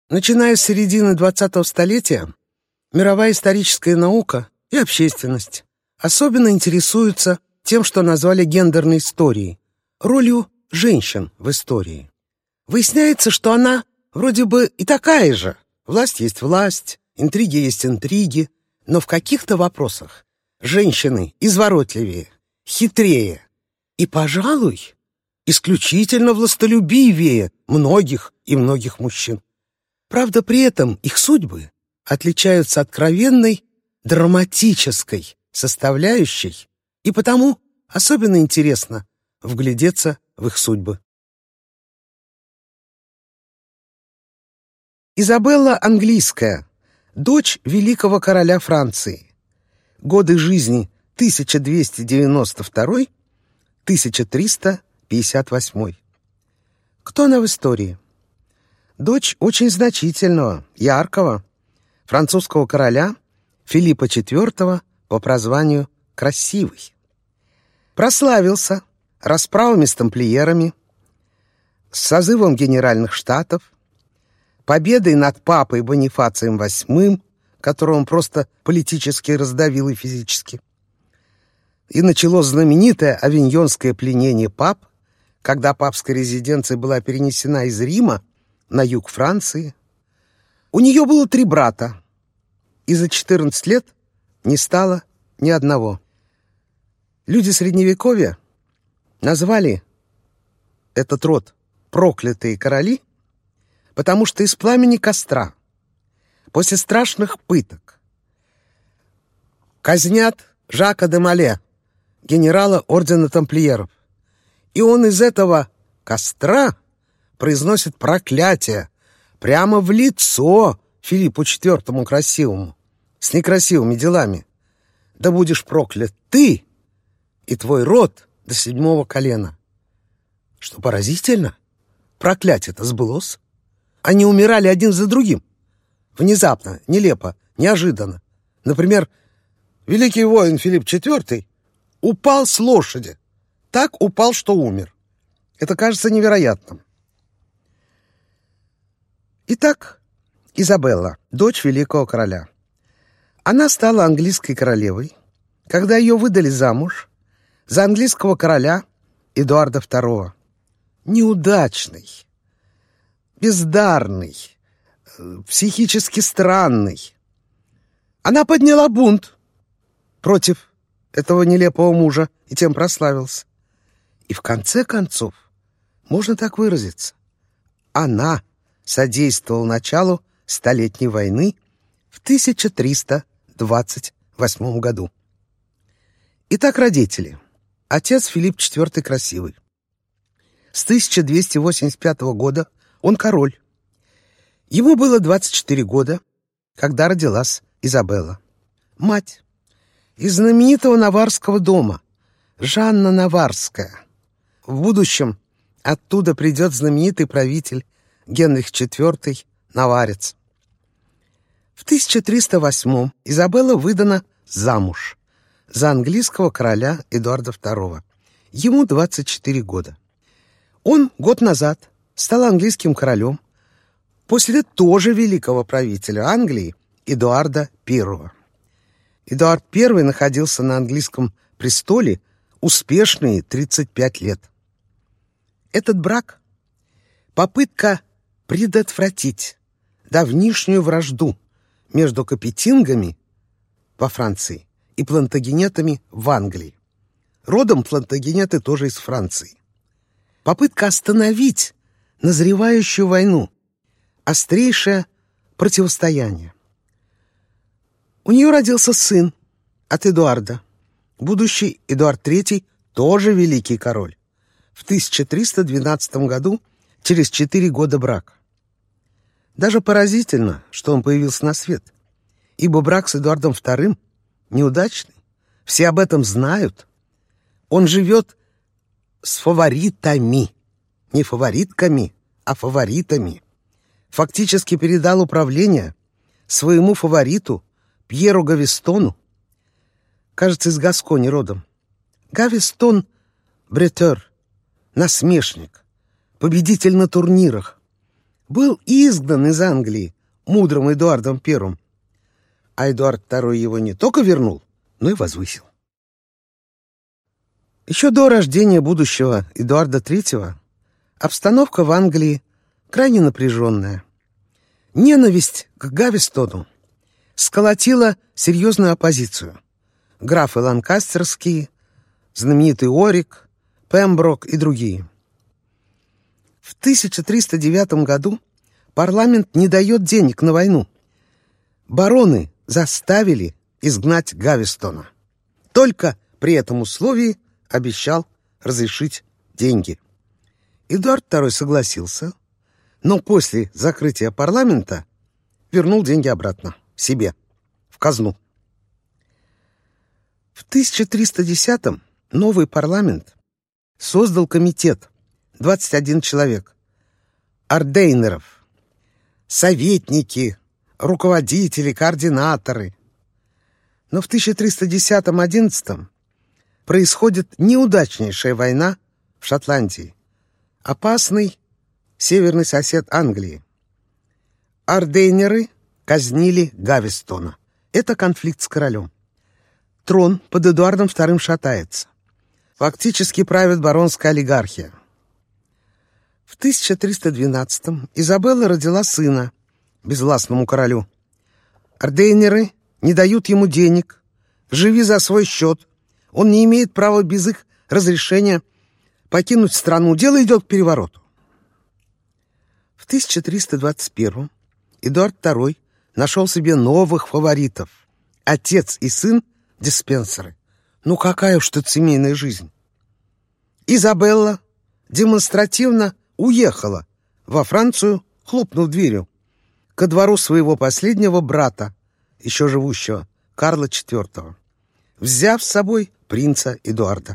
Начиная с середины XX столетия, мировая историческая наука и общественность особенно интересуются тем, что назвали гендерной историей, ролью женщин в истории. Выясняется, что она вроде бы и такая же. Власть есть власть, интриги есть интриги, но в каких-то вопросах женщины изворотливее, хитрее и, пожалуй, исключительно властолюбивее многих и многих мужчин. Правда, при этом их судьбы отличаются откровенной драматической составляющей, и потому особенно интересно вглядеться в их судьбы. Изабелла Английская, дочь великого короля Франции. Годы жизни 1292-1358. Кто она в истории? Дочь очень значительного, яркого французского короля Филиппа IV по прозванию «Красивый». Прославился расправами с тамплиерами, с созывом Генеральных Штатов, победой над папой Бонифацием VIII, которого он просто политически раздавил и физически. И началось знаменитое авиньонское пленение пап, когда папская резиденция была перенесена из Рима на юг Франции. У нее было 3 брата, и за 14 лет не стало ни одного. Люди Средневековья назвали этот род «проклятые короли», потому что из пламени костра, после страшных пыток, казнят Жака де Мале, генерала ордена тамплиеров, и он из этого костра произносит проклятие прямо в лицо Филиппу IV Красивому с некрасивыми делами. «Да будешь проклят ты и твой род до 7-го колена». Что поразительно, проклятие-то сбылось. Они умирали один за другим. Внезапно, нелепо, неожиданно. Например, великий воин Филипп IV упал с лошади. Так упал, что умер. Это кажется невероятным. Итак, Изабелла, дочь великого короля. Она стала английской королевой, когда ее выдали замуж за английского короля Эдуарда II. Неудачный, бездарный, психически странный. Она подняла бунт против этого нелепого мужа и тем прославился. И в конце концов, можно так выразиться, она содействовала началу Столетней войны в 1328 году. Итак, родители. Отец Филипп IV Красивый. С 1285 года он король. Ему было 24 года, когда родилась Изабелла. Мать из знаменитого наварского дома, Жанна Наварская. В будущем оттуда придет знаменитый правитель Генрих IV Наварец. В 1308 Изабелла выдана замуж за английского короля Эдуарда II. Ему 24 года. Он год назад стал английским королем после тоже великого правителя Англии Эдуарда I. Эдуард I находился на английском престоле успешные 35 лет. Этот брак — попытка предотвратить давнишнюю вражду между капетингами во Франции и плантагенетами в Англии. Родом плантагенеты тоже из Франции. Попытка остановить назревающую войну, острейшее противостояние. У нее родился сын от Эдуарда, будущий Эдуард III, тоже великий король, в 1312 году, через 4 года брака. Даже поразительно, что он появился на свет, ибо брак с Эдуардом II неудачный, все об этом знают. Он живет с фаворитами, не фаворитками, а фаворитами. Фактически передал управление своему фавориту Пьеру Гавестону, кажется, из Гаскони родом. Гавестон — бретер, насмешник, победитель на турнирах, был изгнан из Англии мудрым Эдуардом I, а Эдуард II его не только вернул, но и возвысил. Еще до рождения будущего Эдуарда III обстановка в Англии крайне напряженная. Ненависть к Гавестону сколотила серьезную оппозицию. Графы Ланкастерские, знаменитый Орик, Пемброк и другие. В 1309 году парламент не дает денег на войну. Бароны заставили изгнать Гавестона. Только при этом условии обещал разрешить деньги. Эдуард II согласился, но после закрытия парламента вернул деньги обратно себе, в казну. В 1310-м новый парламент создал комитет, 21 человек, ордейнеров, советники, руководители, координаторы. Но в 1310-11 происходит неудачнейшая война в Шотландии, опасный северный сосед Англии. Ордейнеры казнили Гавестона. Это конфликт с королем. Трон под Эдуардом II шатается. Фактически правит баронская олигархия. В 1312-м Изабелла родила сына безвластному королю. Ордейнеры не дают ему денег, живи за свой счет. Он не имеет права без их разрешения покинуть страну. Дело идет к перевороту. В 1321-м Эдуард II нашел себе новых фаворитов. Отец и сын Деспенсеры. Ну какая уж тут семейная жизнь. Изабелла демонстративно уехала во Францию, хлопнув дверью, ко двору своего последнего брата, еще живущего, Карла IV, взяв с собой принца Эдуарда.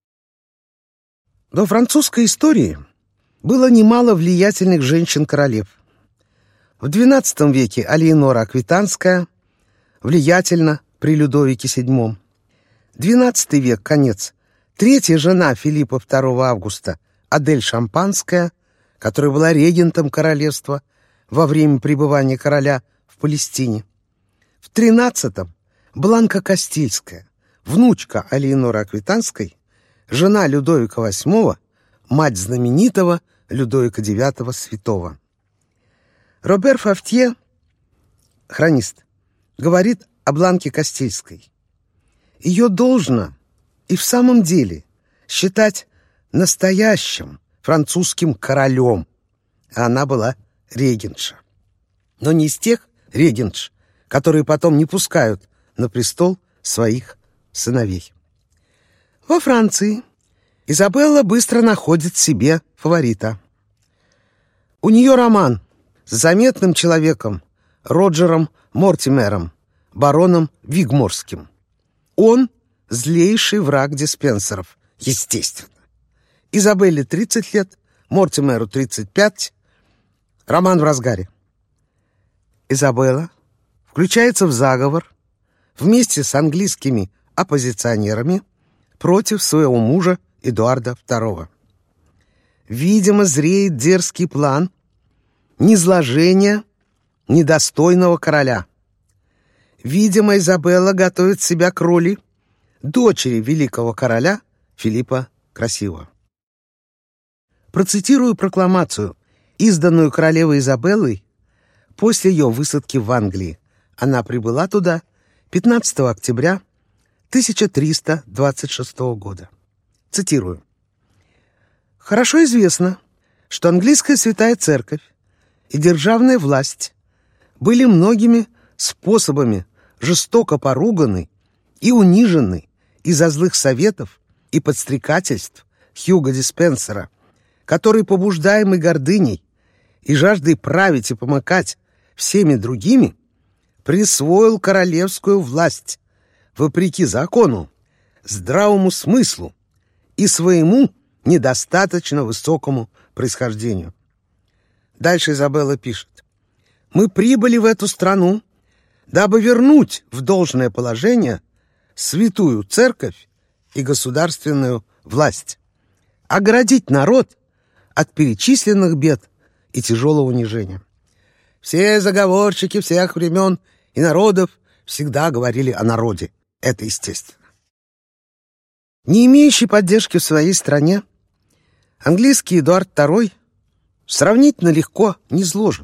Во французской истории было немало влиятельных женщин-королев. В XII веке Алеонора Аквитанская влиятельна при Людовике VII. XII век, конец. Третья жена Филиппа II Августа, Адель Шампанская, которая была регентом королевства во время пребывания короля в Палестине. В XIII Бланка Кастильская, внучка Алеоноры Аквитанской, жена Людовика VIII, мать знаменитого Людовика IX Святого. Робер Фавтье, хронист, говорит о Бланке Кастильской. Ее должно и в самом деле считать настоящим французским королем, а она была регентша. Но не из тех регентш, которые потом не пускают на престол своих сыновей. Во Франции Изабелла быстро находит себе фаворита. У нее роман с заметным человеком Роджером Мортимером, бароном Вигморским. Он злейший враг Деспенсеров, естественно. Изабелле 30 лет, Мортимеру 35. Роман в разгаре. Изабелла включается в заговор вместе с английскими оппозиционерами против своего мужа Эдуарда II. Видимо, зреет дерзкий план низложения недостойного короля. Видимо, Изабелла готовит себя к роли дочери великого короля Филиппа Красивого. Процитирую прокламацию, изданную королевой Изабеллой после ее высадки в Англии. Она прибыла туда 15 октября 1326 года. Цитирую. «Хорошо известно, что английская святая церковь и державная власть были многими способами жестоко поруганы и унижены из-за злых советов и подстрекательств Хьюга Деспенсера, который, побуждаемый гордыней и жаждой править и помыкать всеми другими, присвоил королевскую власть вопреки закону, здравому смыслу и своему недостаточно высокому происхождению». Дальше Изабелла пишет. «Мы прибыли в эту страну, дабы вернуть в должное положение святую церковь и государственную власть, оградить народ от перечисленных бед и тяжелого унижения. Все заговорщики всех времен и народов всегда говорили о народе. Это естественно. Не имеющий поддержки в своей стране, английский Эдуард II сравнительно легко низложен.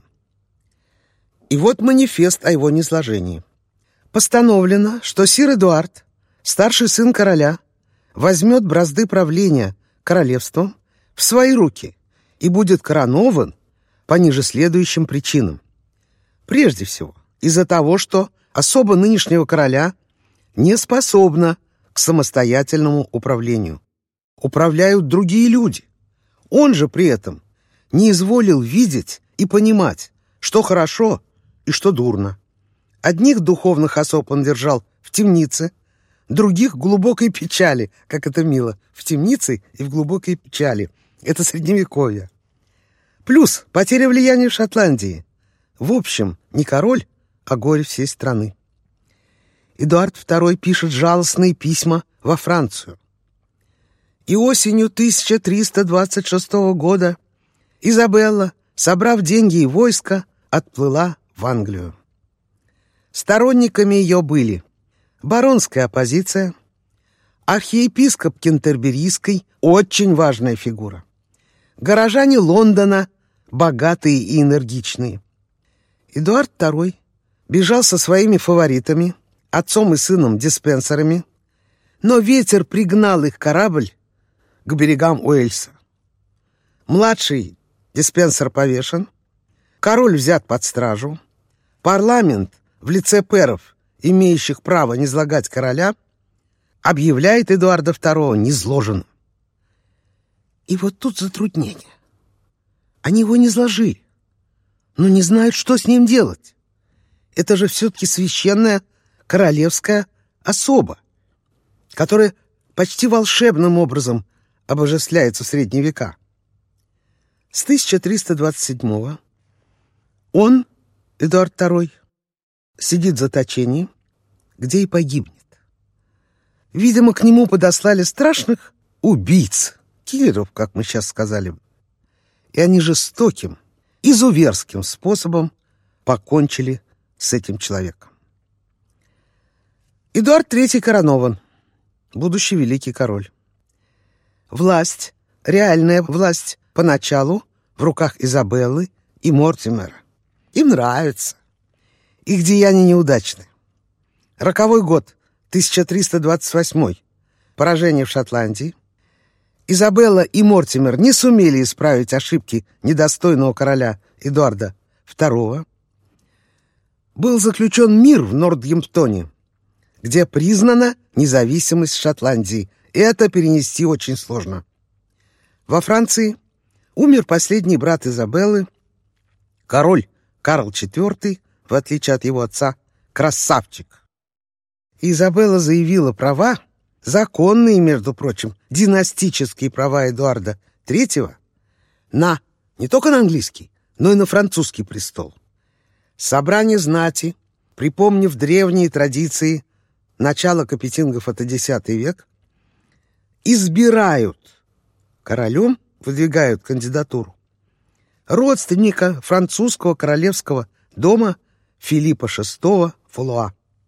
И вот манифест о его низложении. Постановлено, что сир Эдуард, старший сын короля, возьмет бразды правления королевством в свои руки и будет коронован по ниже следующим причинам. Прежде всего, из-за того, что особо нынешнего короля не способна к самостоятельному управлению. Управляют другие люди. Он же при этом не изволил видеть и понимать, что хорошо и что дурно. Одних духовных особ он держал в темнице, других в глубокой печали, как это мило, в темнице и в глубокой печали. Это средневековье. Плюс потеря влияния в Шотландии. В общем, не король, а горе всей страны. Эдуард II пишет жалостные письма во Францию. И осенью 1326 года Изабелла, собрав деньги и войско, отплыла в Англию. Сторонниками ее были баронская оппозиция, архиепископ Кентерберийский, очень важная фигура, горожане Лондона, богатые и энергичные. Эдуард II бежал со своими фаворитами, отцом и сыном Деспенсерами, но ветер пригнал их корабль к берегам Уэльса. Младший Деспенсер повешен, король взят под стражу, парламент в лице пэров, имеющих право низлагать короля, объявляет Эдуарда II низложенным. И вот тут затруднение. Они его низложили, но не знают, что с ним делать. Это же все-таки священная королевская особа, которая почти волшебным образом обожествляется в средние века. С 1327-го он, Эдуард II, сидит в заточении, где и погибнет. Видимо, к нему подослали страшных убийц, киллеров, как мы сейчас сказали бы. И они жестоким, изуверским способом покончили с этим человеком. Эдуард III коронован, будущий великий король. Власть, реальная власть, поначалу в руках Изабеллы и Мортимера. Им нравится. Их деяния неудачны. Роковой год, 1328, поражение в Шотландии. Изабелла и Мортимер не сумели исправить ошибки недостойного короля Эдуарда II. Был заключен мир в Нортгемптоне, где признана независимость Шотландии. Это перенести очень сложно. Во Франции умер последний брат Изабеллы, король Карл IV, в отличие от его отца, красавчик. Изабелла заявила права, законные, между прочим, династические права Эдуарда III, не только на английский, но и на французский престол. Собрание знати, припомнив древние традиции начала капетингов, это X век, избирают королем, выдвигают кандидатуру родственника французского королевского дома Филиппа VI Фалуа.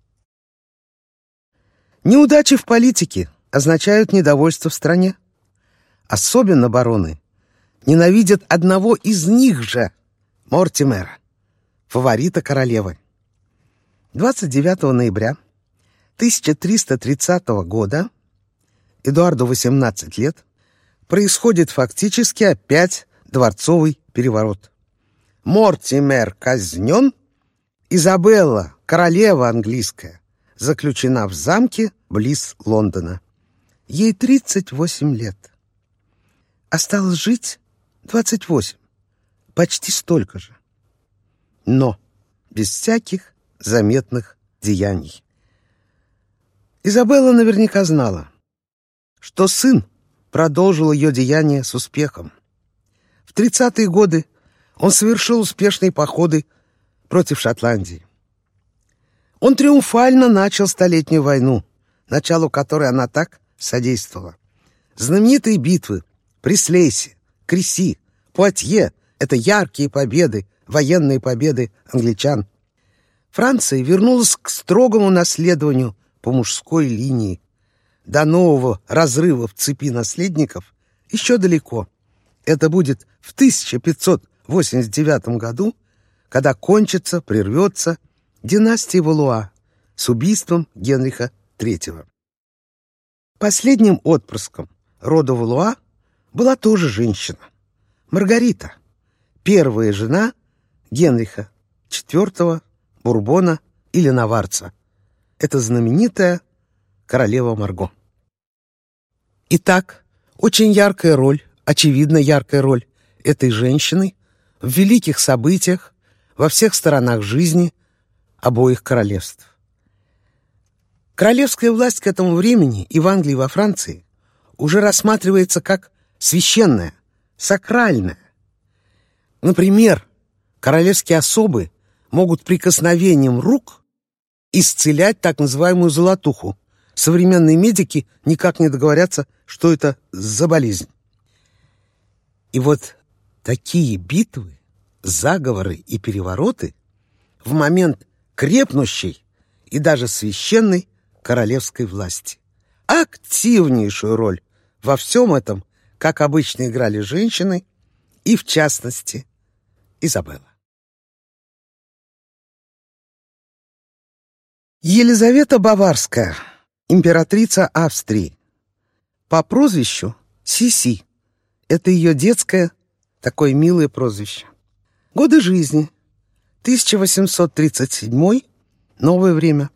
Неудачи в политике означают недовольство в стране. Особенно бароны ненавидят одного из них же, Мортимера, фаворита королевы. 29 ноября 1330 года, Эдуарду 18 лет, происходит фактически опять дворцовый переворот. Мортимер казнен, Изабелла, королева английская, заключена в замке близ Лондона. Ей 38 лет. Осталось жить 28, почти столько же. Но без всяких заметных деяний. Изабелла наверняка знала, что сын продолжил ее деяния с успехом. В 30-е годы он совершил успешные походы против Шотландии. Он триумфально начал Столетнюю войну, началу которой она так содействовала. Знаменитые битвы при Слейсе, Креси, Пуатье, Это яркие победы, военные победы англичан. Франция вернулась к строгому наследованию по мужской линии. До нового разрыва в цепи наследников еще далеко. Это будет в 1589 году, когда кончится, прервется династия Валуа с убийством Генриха III. Последним отпрыском рода Валуа была тоже женщина, Маргарита, первая жена Генриха IV Бурбона или Наварца. Это знаменитая королева Марго. Итак, очень яркая роль, очевидно яркая роль этой женщины в великих событиях во всех сторонах жизни обоих королевств. Королевская власть к этому времени и в Англии, и во Франции уже рассматривается как священная, сакральная. Например, королевские особы могут прикосновением рук исцелять так называемую золотуху. Современные медики никак не договорятся, что это за болезнь. И вот такие битвы, заговоры и перевороты в момент крепнущей и даже священной королевской власти. Активнейшую роль во всем этом, как обычно, играли женщины, и в частности Изабелла. Елизавета Баварская, императрица Австрии, по прозвищу Сиси. Это ее детское, такое милое прозвище. Годы жизни: 1837, новое время,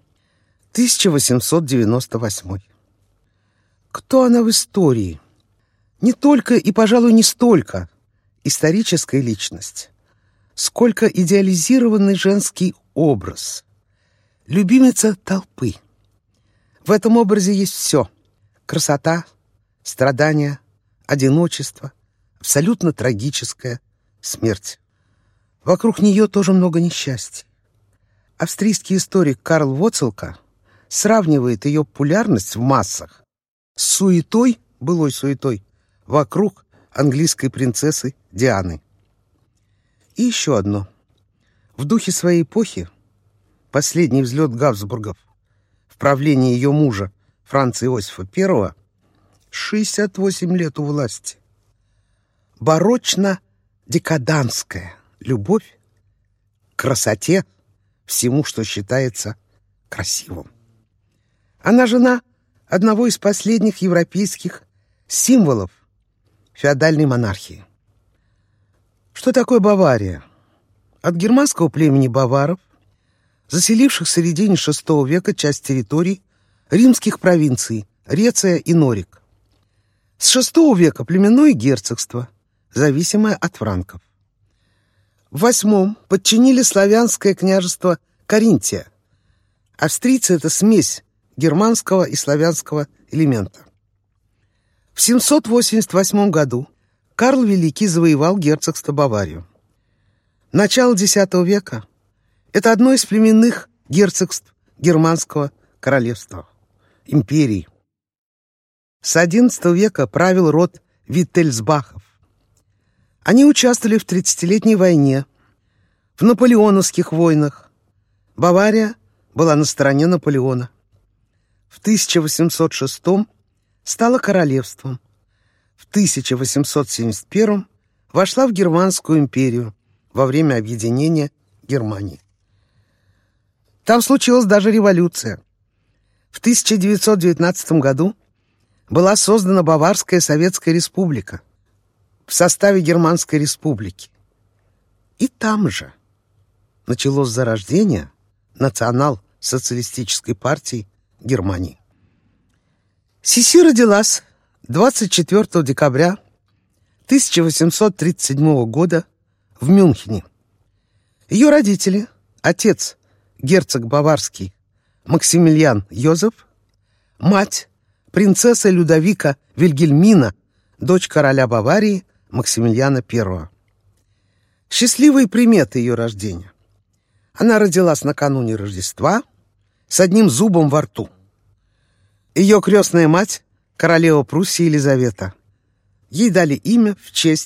1898. Кто она в истории? Не только и, пожалуй, не столько историческая личность, сколько идеализированный женский образ. Любимица толпы. В этом образе есть все: красота, страдания, одиночество, абсолютно трагическая смерть. Вокруг нее тоже много несчастий. Австрийский историк Карл Воцелка сравнивает ее популярность в массах с суетой, былой суетой, вокруг английской принцессы Дианы. И еще одно. В духе своей эпохи последний взлет Габсбургов в правлении ее мужа Франца Иосифа I 68 лет у власти. Барочно-декаданская любовь к красоте, всему, что считается красивым. Она жена одного из последних европейских символов феодальной монархии. Что такое Бавария? От германского племени баваров, заселивших в середине VI века часть территорий римских провинций Реция и Норик. С VI века племенное герцогство, зависимое от франков. В VIII подчинили славянское княжество Каринтия. Австрийцы — это смесь германского и славянского элемента. В 788 году Карл Великий завоевал герцогство Баварию. Начало X века — это одно из племенных герцогств германского королевства, империи. С XI века правил род Виттельсбахов. Они участвовали в 30-летней войне, в наполеоновских войнах. Бавария была на стороне Наполеона. В 1806 стала королевством. В 1871 вошла в Германскую империю во время объединения Германии. Там случилась даже революция. В 1919 году была создана Баварская Советская Республика в составе Германской Республики. И там же началось зарождение национал-социалистической партии Германии. Сиси родилась 24 декабря 1837 года в Мюнхене. Ее родители, отец герцог баварский Максимилиан Йозеф, мать принцесса Людовика Вильгельмина, дочь короля Баварии Максимилиана I. Счастливые приметы ее рождения. Она родилась накануне Рождества с одним зубом во рту. Ее крестная мать — королева Пруссии Елизавета. Ей дали имя в честь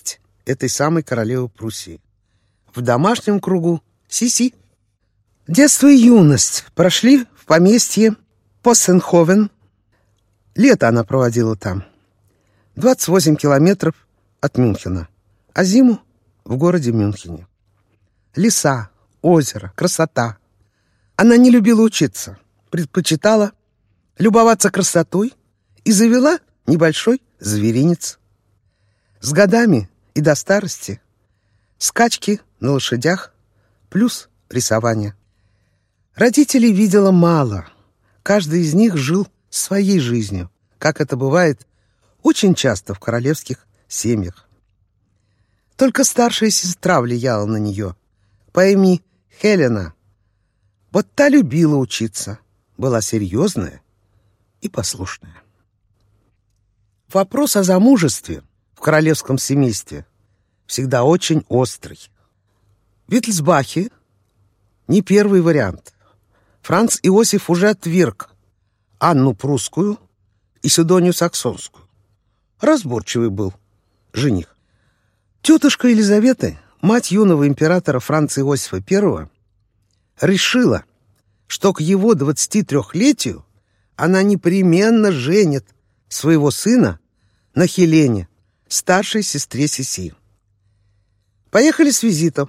этой самой королевы Пруссии. В домашнем кругу Сиси. Детство и юность прошли в поместье Поссенховен. Лето она проводила там. 28 километров от Мюнхена, а зиму в городе Мюнхене. Леса, озеро, красота. Она не любила учиться, предпочитала любоваться красотой и завела небольшой зверинец. С годами и до старости скачки на лошадях плюс рисование. Родителей видела мало. Каждый из них жил своей жизнью, как это бывает очень часто в королевских семьях. Только старшая сестра влияла на нее по имени Хелена. Вот та любила учиться, была серьезная и послушная. Вопрос о замужестве в королевском семействе всегда очень острый. В Виттельсбахе не первый вариант. Франц Иосиф уже отверг Анну Прусскую и Сидонию Саксонскую. Разборчивый был жених. Тетушка Елизавета, мать юного императора Франца Иосифа I, решила, что к его 23-летию она непременно женит своего сына на Хелене, старшей сестре Сиси. Поехали с визитом.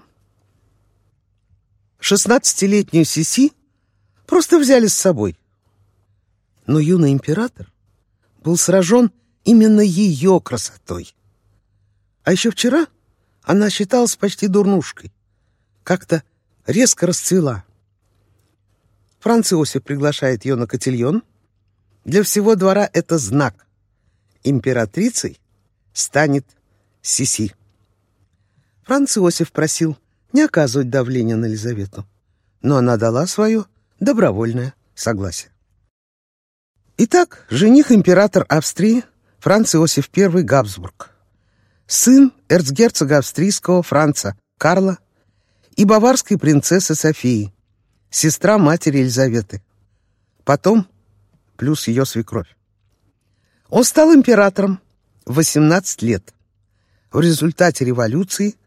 16-летнюю Сиси просто взяли с собой. Но юный император был сражен именно ее красотой. А еще вчера она считалась почти дурнушкой. Как-то резко расцвела. Франц Иосиф приглашает ее на котельон. Для всего двора это знак. Императрицей станет Сиси. Франц Иосиф просил не оказывать давления на Елизавету, но она дала свое добровольное согласие. Итак, жених император Австрии Франц Иосиф I Габсбург, сын эрцгерцога австрийского Франца Карла и баварской принцессы Софии, сестра матери Елизаветы, потом плюс ее свекровь. Он стал императором в 18 лет в результате революции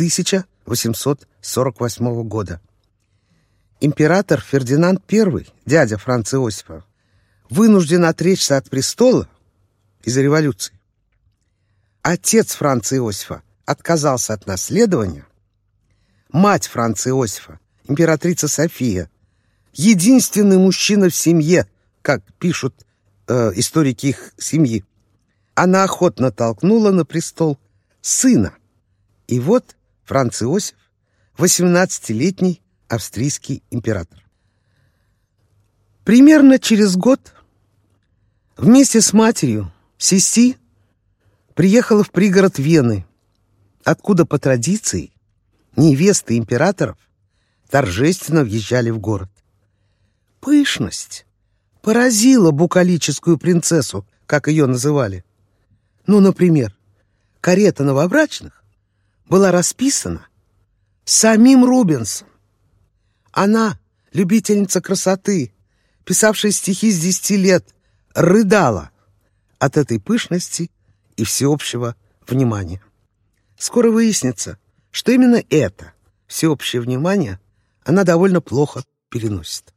1848 года. Император Фердинанд I, дядя Франца Иосифа, вынужден отречься от престола из-за революции. Отец Франца Иосифа отказался от наследования. Мать Франца Иосифа, императрица София, единственный мужчина в семье, как пишут историки их семьи, она охотно толкнула на престол сына. И вот Франц Иосиф, 18-летний австрийский император. Примерно через год вместе с матерью Сиси приехала в пригород Вены, откуда по традиции невесты императоров торжественно въезжали в город. Пышность поразила букалическую принцессу, как ее называли. Ну, например, карета новобрачных была расписана самим Рубенсом. Она, любительница красоты, писавшая стихи с 10 лет, рыдала от этой пышности и всеобщего внимания. Скоро выяснится, что именно это всеобщее внимание она довольно плохо переносит.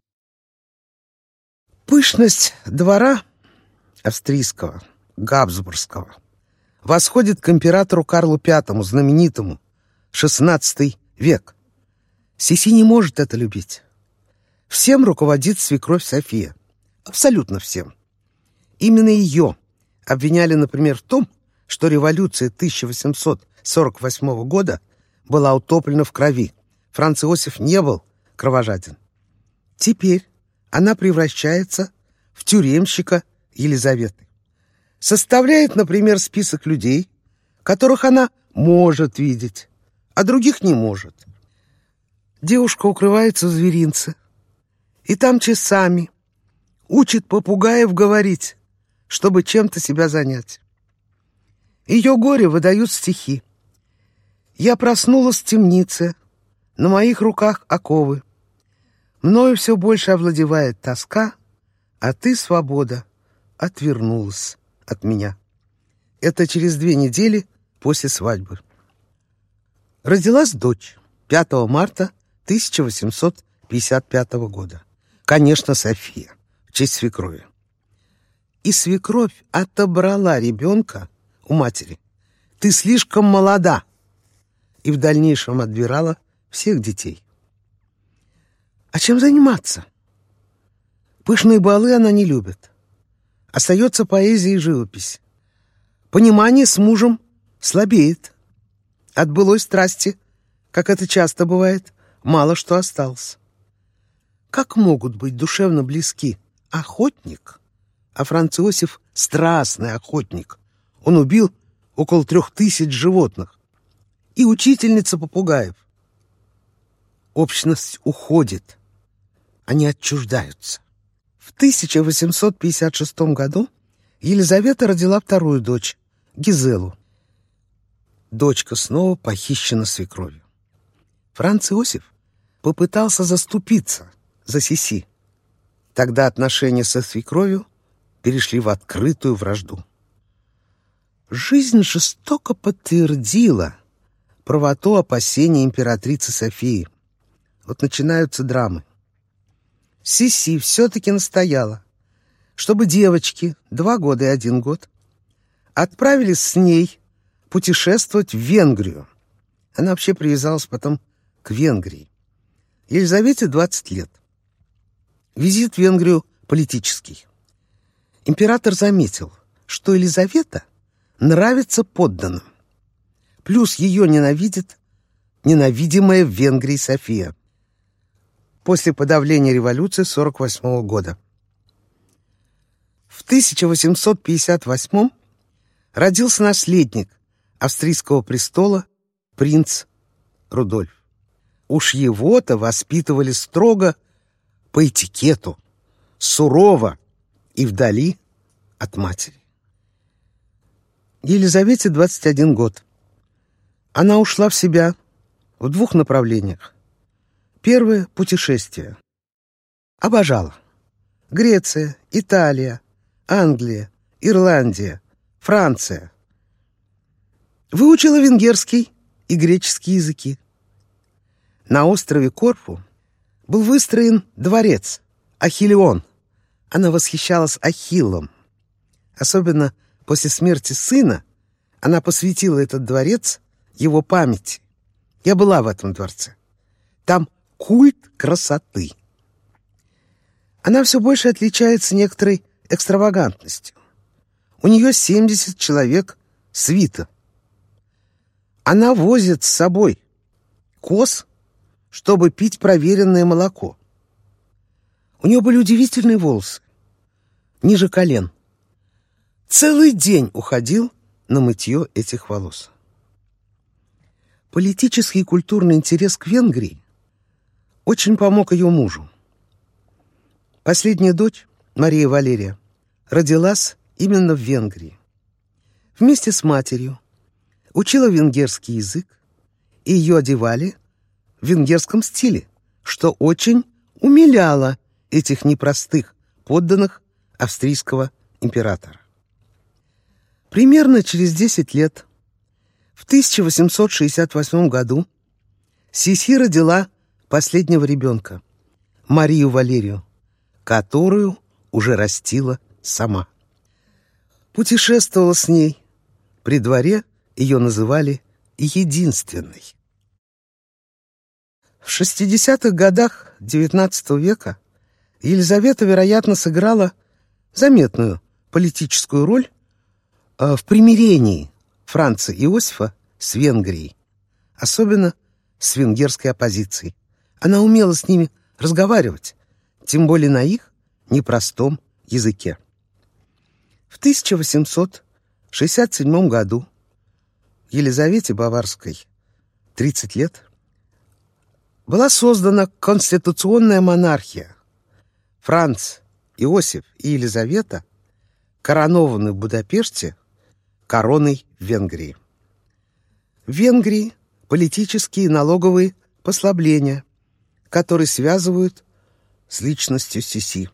Пышность двора австрийского, габсбургского восходит к императору Карлу V, знаменитому, XVI век. Сиси не может это любить. Всем руководит свекровь София. Абсолютно всем. Именно ее обвиняли, например, в том, что революция 1848 года была утоплена в крови. Франц Иосиф не был кровожаден. Теперь она превращается в тюремщика Елизаветы. Составляет, например, список людей, которых она может видеть, а других не может. Девушка укрывается в зверинце, и там часами учит попугаев говорить, чтобы чем-то себя занять. Ее горе выдают стихи. «Я проснулась в темнице, на моих руках оковы. Мною все больше овладевает тоска, а ты, свобода, отвернулась от меня». Это через 2 недели после свадьбы. Родилась дочь 5 марта 1855 года. Конечно, София, в честь свекрови. И свекровь отобрала ребенка у матери. «Ты слишком молода!» И в дальнейшем отбирала всех детей. А чем заниматься? Пышные балы она не любит. Остается поэзия и живопись. Понимание с мужем слабеет. От былой страсти, как это часто бывает, мало что осталось. Как могут быть душевно близки охотник, а Франц Иосиф — страстный охотник? Он убил около 3000 животных. И учительница попугаев. Общность уходит, они отчуждаются. В 1856 году Елизавета родила вторую дочь, Гизелу. Дочка снова похищена свекровью. Франц Иосиф попытался заступиться за Сиси. Тогда отношения со свекровью перешли в открытую вражду. Жизнь жестоко подтвердила правоту опасений императрицы Софии. Вот начинаются драмы. Сиси все-таки настояла, чтобы девочки 2 года и 1 год отправились с ней путешествовать в Венгрию. Она вообще привязалась потом к Венгрии. Елизавете 20 лет. Визит в Венгрию политический. Император заметил, что Елизавета нравится подданным. Плюс ее ненавидит ненавидимая в Венгрии София. После подавления революции 1948 года. В 1858 родился наследник австрийского престола принц Рудольф. Уж его-то воспитывали строго по этикету, сурово и вдали от матери. Елизавете 21 год. Она ушла в себя в 2 направлениях. Первое — путешествие. Обожала. Греция, Италия, Англия, Ирландия, Франция. Выучила венгерский и греческий языки. На острове Корфу был выстроен дворец Ахиллеон. Она восхищалась Ахиллом. Особенно после смерти сына она посвятила этот дворец его памяти. Я была в этом дворце. Там культ красоты. Она все больше отличается некоторой экстравагантностью. У нее 70 человек свита. Она возит с собой коз, чтобы пить проверенное молоко. У нее были удивительные волосы, ниже колен. Целый день уходил на мытье этих волос. Политический и культурный интерес к Венгрии очень помог ее мужу. Последняя дочь, Мария Валерия, родилась именно в Венгрии. Вместе с матерью учила венгерский язык, и ее одевали в венгерском стиле, что очень умиляло этих непростых подданных австрийского императора. Примерно через 10 лет, в 1868 году, Сиси родила последнего ребенка, Марию Валерию, которую уже растила сама. Путешествовала с ней. При дворе ее называли единственной. В 60-х годах XIX века Елизавета, вероятно, сыграла заметную политическую роль в примирении Франца Иосифа с Венгрией, особенно с венгерской оппозицией. Она умела с ними разговаривать, тем более на их непростом языке. В 1867 году Елизавете Баварской 30 лет была создана конституционная монархия. Франц Иосиф и Елизавета коронованы в Будапеште короной Венгрии. В Венгрии политические и налоговые послабления, которые связывают с личностью Сиси.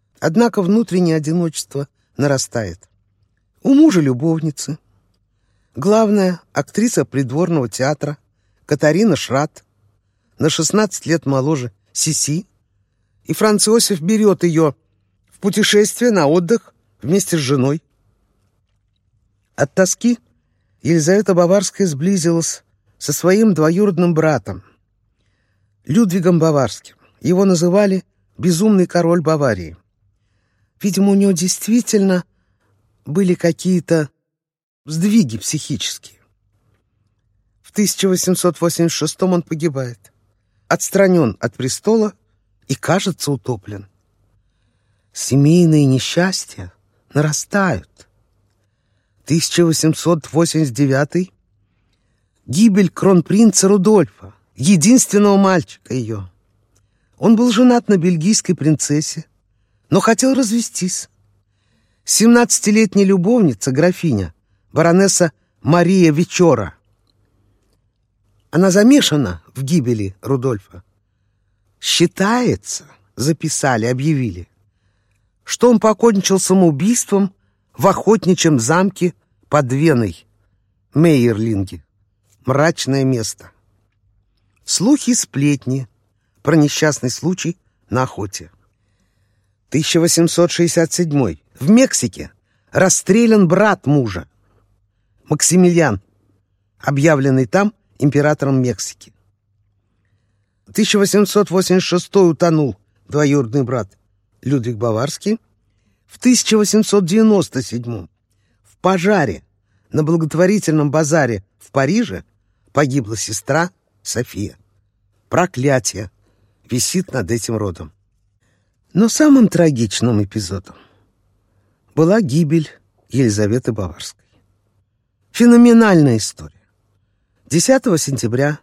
Однако внутреннее одиночество нарастает. У мужа любовницы. Главная актриса придворного театра Катарина Шрат, на 16 лет моложе Сиси, и Франц Иосиф берет ее в путешествие на отдых вместе с женой. От тоски Елизавета Баварская сблизилась со своим двоюродным братом Людвигом Баварским. Его называли «безумный король Баварии». Видимо, у него действительно были какие-то сдвиги психические. В 1886 он погибает, отстранен от престола и, кажется, утоплен. Семейные несчастья нарастают. 1889 — гибель кронпринца Рудольфа, единственного мальчика ее. Он был женат на бельгийской принцессе, но хотел развестись. 17-летняя любовница, графиня, баронесса Мария Вечора. Она замешана в гибели Рудольфа. Считается, записали, объявили, что он покончил самоубийством в охотничьем замке под Веной, Мейерлинге. Мрачное место. Слухи и сплетни про несчастный случай на охоте. 1867. В Мексике расстрелян брат мужа, Максимилиан, объявленный там императором Мексики. 1886 утонул двоюродный брат Людвиг Баварский. В 1897 в пожаре на благотворительном базаре в Париже погибла сестра София. Проклятие висит над этим родом. Но самым трагичным эпизодом была гибель Елизаветы Баварской. Феноменальная история. 10 сентября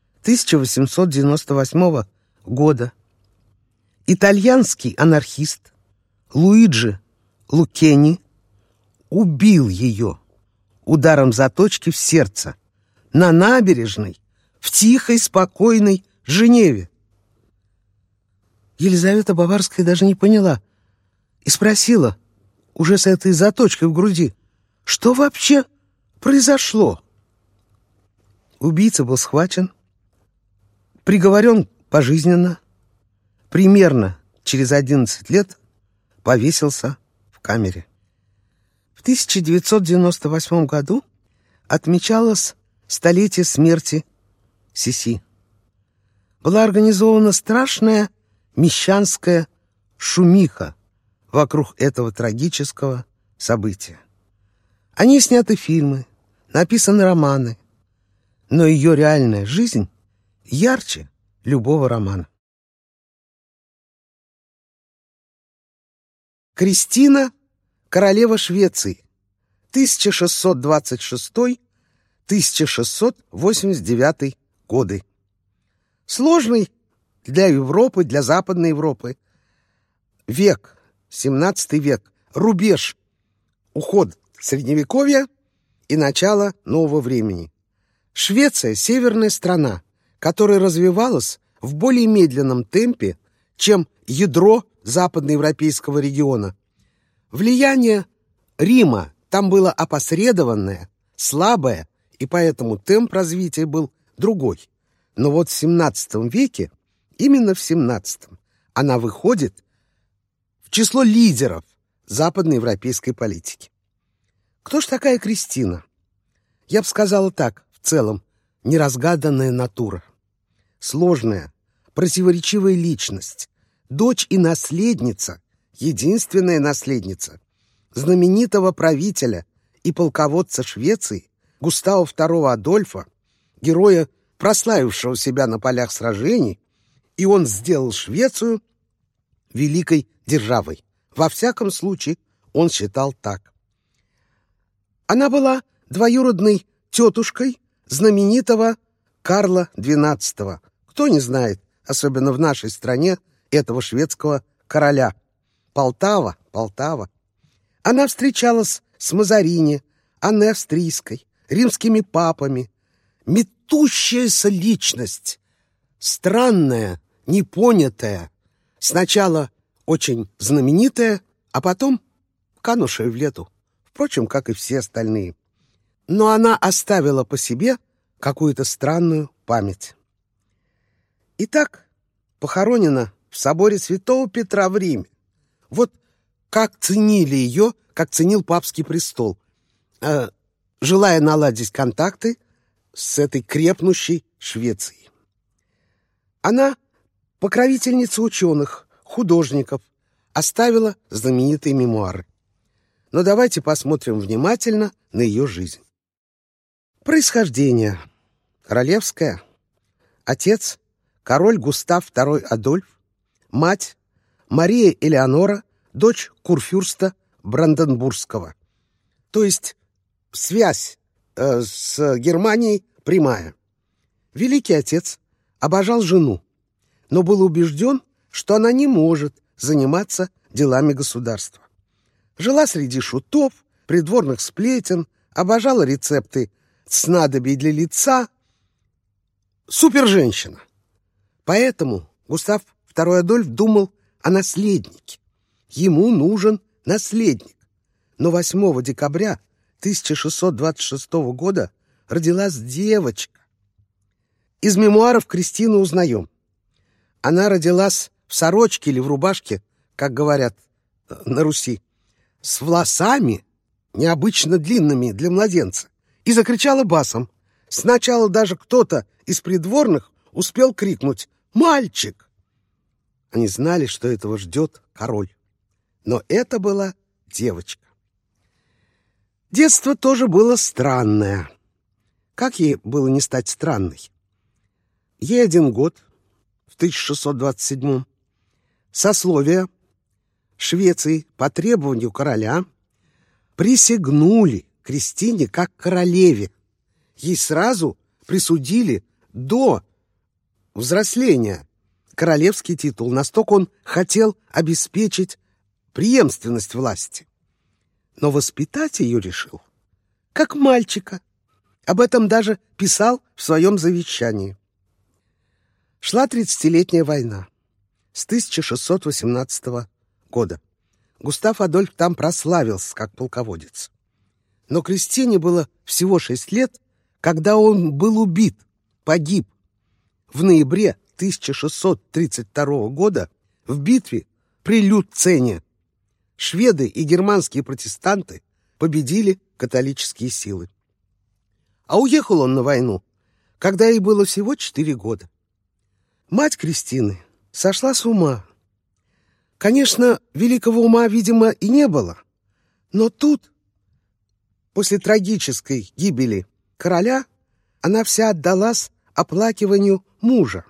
1898 года итальянский анархист Луиджи Лукчени убил ее ударом заточки в сердце на набережной в тихой, спокойной Женеве. Елизавета Баварская даже не поняла и спросила, уже с этой заточкой в груди, что вообще произошло. Убийца был схвачен, приговорен пожизненно, примерно через 11 лет повесился в камере. В 1998 году отмечалось столетие смерти Сиси. Была организована страшная мещанская шумиха вокруг этого трагического события. О ней сняты фильмы, написаны романы, но ее реальная жизнь ярче любого романа. Кристина, королева Швеции, 1626-1689 годы. Сложный для Европы, для Западной Европы век, 17 век, рубеж, уход Средневековья и начало нового времени. Швеция — северная страна, которая развивалась в более медленном темпе, чем ядро западноевропейского региона. Влияние Рима там было опосредованное, слабое, и поэтому темп развития был другой. Но вот в 17 веке, именно в 17-м, она выходит в число лидеров западноевропейской политики. Кто ж такая Кристина? Я бы сказала так, в целом, неразгаданная натура. Сложная, противоречивая личность, дочь и наследница, единственная наследница знаменитого правителя и полководца Швеции Густава II Адольфа, героя, прославившего себя на полях сражений, и он сделал Швецию великой державой. Во всяком случае, он считал так. Она была двоюродной тетушкой знаменитого Карла XII. Кто не знает, особенно в нашей стране, этого шведского короля? Полтава. Она встречалась с Мазарини, Анной Австрийской, римскими папами. Метущаяся личность, странная, непонятая, сначала очень знаменитая, а потом канувшая в лету, впрочем, как и все остальные. но она оставила по себе какую-то странную память. Итак, похоронена в соборе Святого Петра в Риме. Вот как ценили ее, как ценил папский престол, желая наладить контакты с этой крепнущей Швецией. Она покровительница ученых, художников, оставила знаменитые мемуары. Но давайте посмотрим внимательно на ее жизнь. Происхождение. Королевское. Отец – король Густав II Адольф. Мать – Мария Элеонора, дочь курфюрста Бранденбургского. То есть связь с Германией прямая. Великий отец обожал жену, но был убежден, что она не может заниматься делами государства. Жила среди шутов, придворных сплетен, обожала рецепты снадобий для лица. Суперженщина. Поэтому Густав II Адольф думал о наследнике. Ему нужен наследник. Но 8 декабря 1626 года родилась девочка. Из мемуаров Кристины узнаем. Она родилась в сорочке или в рубашке, как говорят на Руси, с волосами, необычно длинными для младенца, и закричала басом. Сначала даже кто-то из придворных успел крикнуть «Мальчик!». Они знали, что этого ждет король. Но это была девочка. Детство тоже было странное. Как ей было не стать странной? Ей 1 год, в 1627-м, сословия Швеции по требованию короля присягнули Кристине как королеве. Ей сразу присудили до взросления королевский титул. Настолько он хотел обеспечить преемственность власти. Но воспитать ее решил как мальчика. Об этом даже писал в своем завещании. Шла 30-летняя война с 1618 года. Густав Адольф там прославился как полководец. Но Кристине было всего 6 лет, когда он был убит, погиб. В ноябре 1632 года в битве при Люцене шведы и германские протестанты победили католические силы. А уехал он на войну, когда ей было всего 4 года. Мать Кристины сошла с ума. Конечно, великого ума, видимо, и не было. Но тут, после трагической гибели короля, она вся отдалась оплакиванию мужа.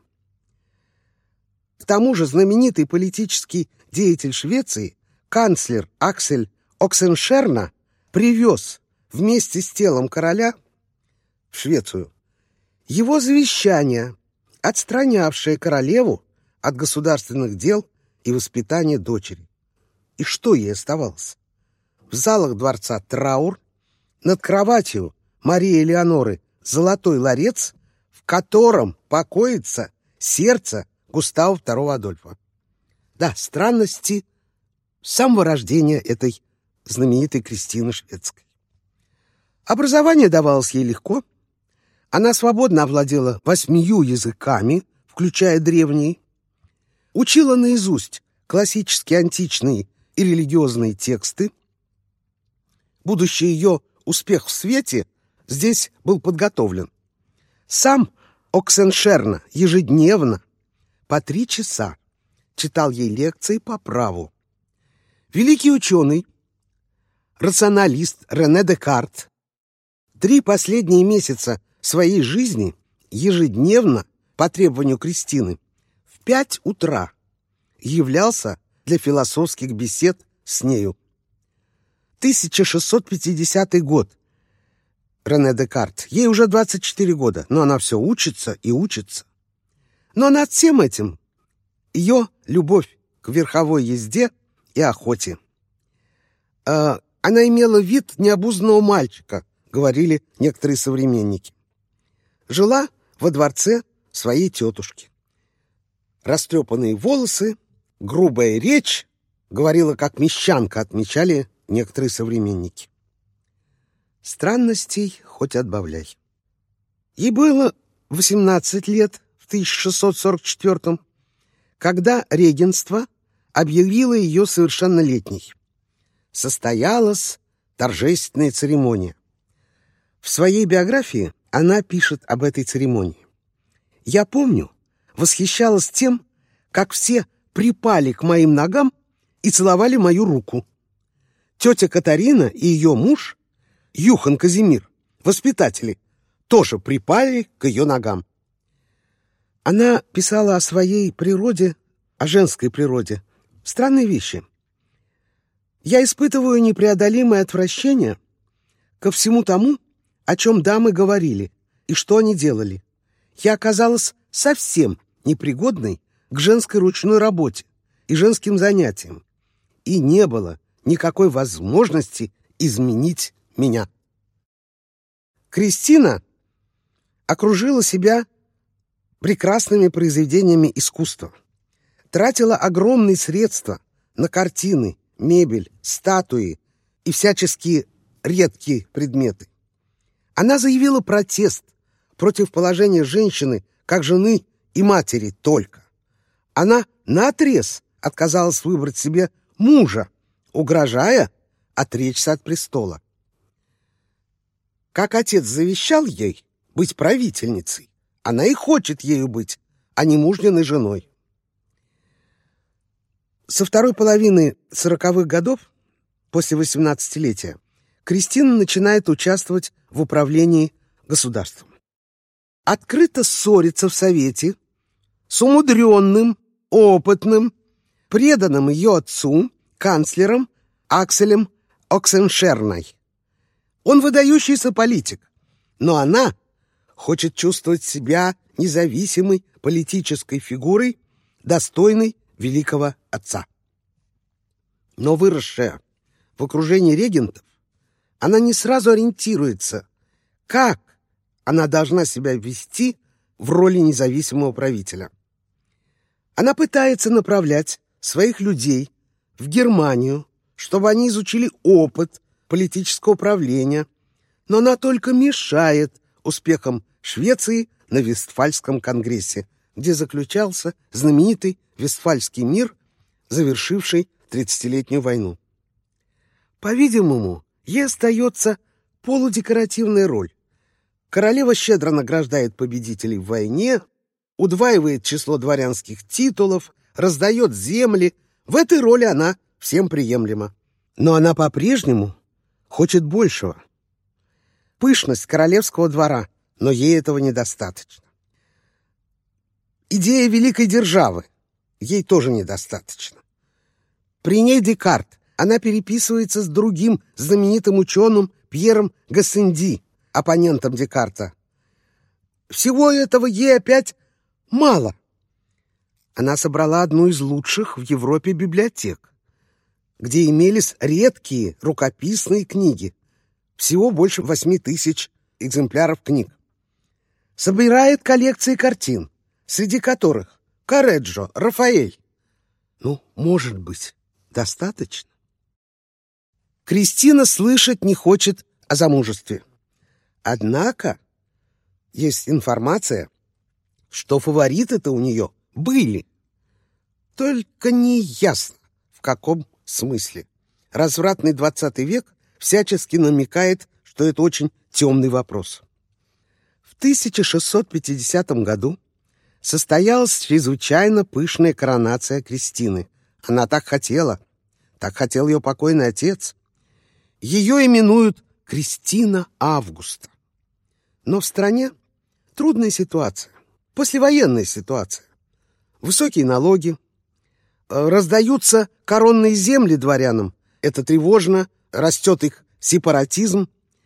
К тому же знаменитый политический деятель Швеции, канцлер Аксель Оксеншерна, привез вместе с телом короля в Швецию его завещание, отстранявшее королеву от государственных дел и воспитания дочери. И что ей оставалось? В залах дворца траур, над кроватью Марии Элеоноры золотой ларец, в котором покоится сердце Густава II Адольфа. Да, странности с самого рождения этой знаменитой Кристины Шведской. Образование давалось ей легко. Она свободно овладела 8 языками, включая древний, учила наизусть классические, античные и религиозные тексты. Будущий ее успех в свете здесь был подготовлен. Сам Оксеншерна ежедневно по 3 часа читал ей лекции по праву. Великий ученый, рационалист Рене Декарт 3 последние месяца своей жизни ежедневно по требованию Кристины в 5 утра являлся для философских бесед с нею. 1650 год. Рене Декарт. Ей уже 24 года, но она все учится и учится. Но над всем этим ее любовь к верховой езде и охоте. Она имела вид необузданного мальчика, говорили некоторые современники. Жила во дворце своей тетушки. Растрепанные волосы, грубая речь, говорила как мещанка, отмечали некоторые современники. Странностей хоть отбавляй. Ей было 18 лет в 1644-м, когда регенство объявило ее совершеннолетней. Состоялась торжественная церемония. В своей биографии она пишет об этой церемонии. «Я помню, восхищалась тем, как все припали к моим ногам и целовали мою руку. Тетя Катарина и ее муж, Юхан Казимир, воспитатели, тоже припали к ее ногам». Она писала о своей природе, о женской природе. Странные вещи. «Я испытываю непреодолимое отвращение ко всему тому, о чем дамы говорили и что они делали. Я оказалась совсем непригодной к женской ручной работе и женским занятиям, и не было никакой возможности изменить меня». Кристина окружила себя прекрасными произведениями искусства, тратила огромные средства на картины, мебель, статуи и всяческие редкие предметы. Она заявила протест против положения женщины как жены и матери только. Она наотрез отказалась выбрать себе мужа, угрожая отречься от престола. Как отец завещал ей быть правительницей, она и хочет ею быть, а не мужниной женой. Со второй половины 40-х годов, после 18-летия, Кристина начинает участвовать в управлении государством. Открыто ссорится в Совете с умудренным, опытным, преданным ее отцу, канцлером Акселем Оксеншерной. Он выдающийся политик, но она хочет чувствовать себя независимой политической фигурой, достойной великого отца. Но выросшая в окружении регентов, она не сразу ориентируется, как она должна себя вести в роли независимого правителя. Она пытается направлять своих людей в Германию, чтобы они изучили опыт политического управления, но она только мешает успехам Швеции на Вестфальском конгрессе, где заключался знаменитый Вестфальский мир, завершивший 30-летнюю войну. По-видимому, ей остается полудекоративная роль. Королева щедро награждает победителей в войне, удваивает число дворянских титулов, раздает земли. В этой роли она всем приемлема. Но она по-прежнему хочет большего. Пышность королевского двора, но ей этого недостаточно. Идея великой державы, ей тоже недостаточно. При ней Декарт, она переписывается с другим знаменитым ученым Пьером Гассенди, оппонентом Декарта. Всего этого ей опять мало. Она собрала одну из лучших в Европе библиотек, где имелись редкие рукописные книги, всего больше 8000 экземпляров книг. Собирает коллекции картин, среди которых Корреджо, Рафаэль. Ну, может быть, достаточно? Кристина слышать не хочет о замужестве. Однако есть информация, что фавориты-то у нее были. Только не ясно, в каком смысле. Развратный 20 век всячески намекает, что это очень темный вопрос. В 1650 году состоялась чрезвычайно пышная коронация Кристины. Она так хотел ее покойный отец. Ее именуют Кристина Августа. Но в стране трудная ситуация, послевоенная ситуация. Высокие налоги, раздаются коронные земли дворянам. Это тревожно, растет их сепаратизм.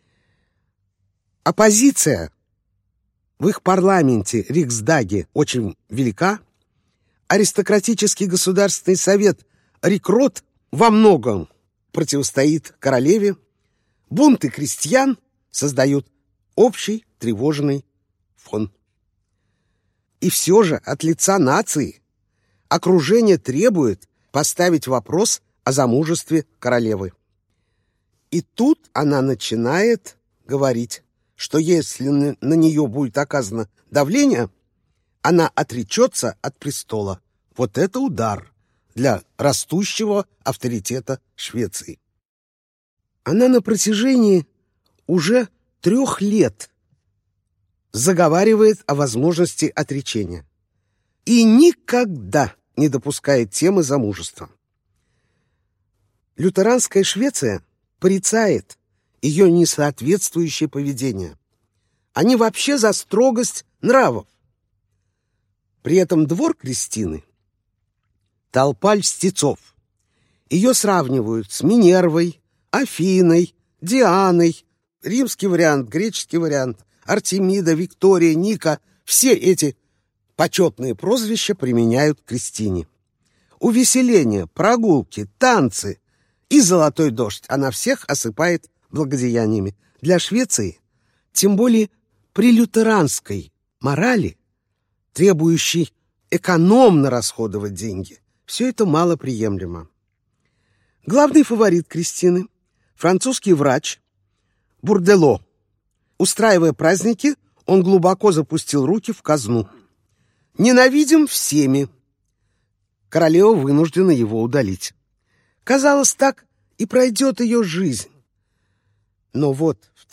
Оппозиция в их парламенте, Риксдаге, очень велика. Аристократический государственный совет Рикрот во многом противостоит королеве. Бунты крестьян создают общий тревожный фон. И все же от лица нации окружение требует поставить вопрос о замужестве королевы. И тут она начинает говорить, что если на нее будет оказано давление, она отречется от престола. Вот это удар для растущего авторитета Швеции. Она на протяжении уже 3 лет заговаривает о возможности отречения и никогда не допускает темы замужества. Лютеранская Швеция порицает ее несоответствующее поведение. Они вообще за строгость нравов. При этом двор Кристины — толпа льстецов. Ее сравнивают с Минервой, Афиной, Дианой, римский вариант, греческий вариант, Артемида, Виктория, Ника. Все эти почетные прозвища применяют к Кристине. Увеселения, прогулки, танцы и золотой дождь она всех осыпает благодеяниями. Для Швеции, тем более при лютеранской морали, требующей экономно расходовать деньги, все это малоприемлемо. Главный фаворит Кристины — французский врач Бурдело. Устраивая праздники, он глубоко запустил руки в казну. Ненавидим всеми. Королева вынуждена его удалить. Казалось, так и пройдет ее жизнь. Но вот в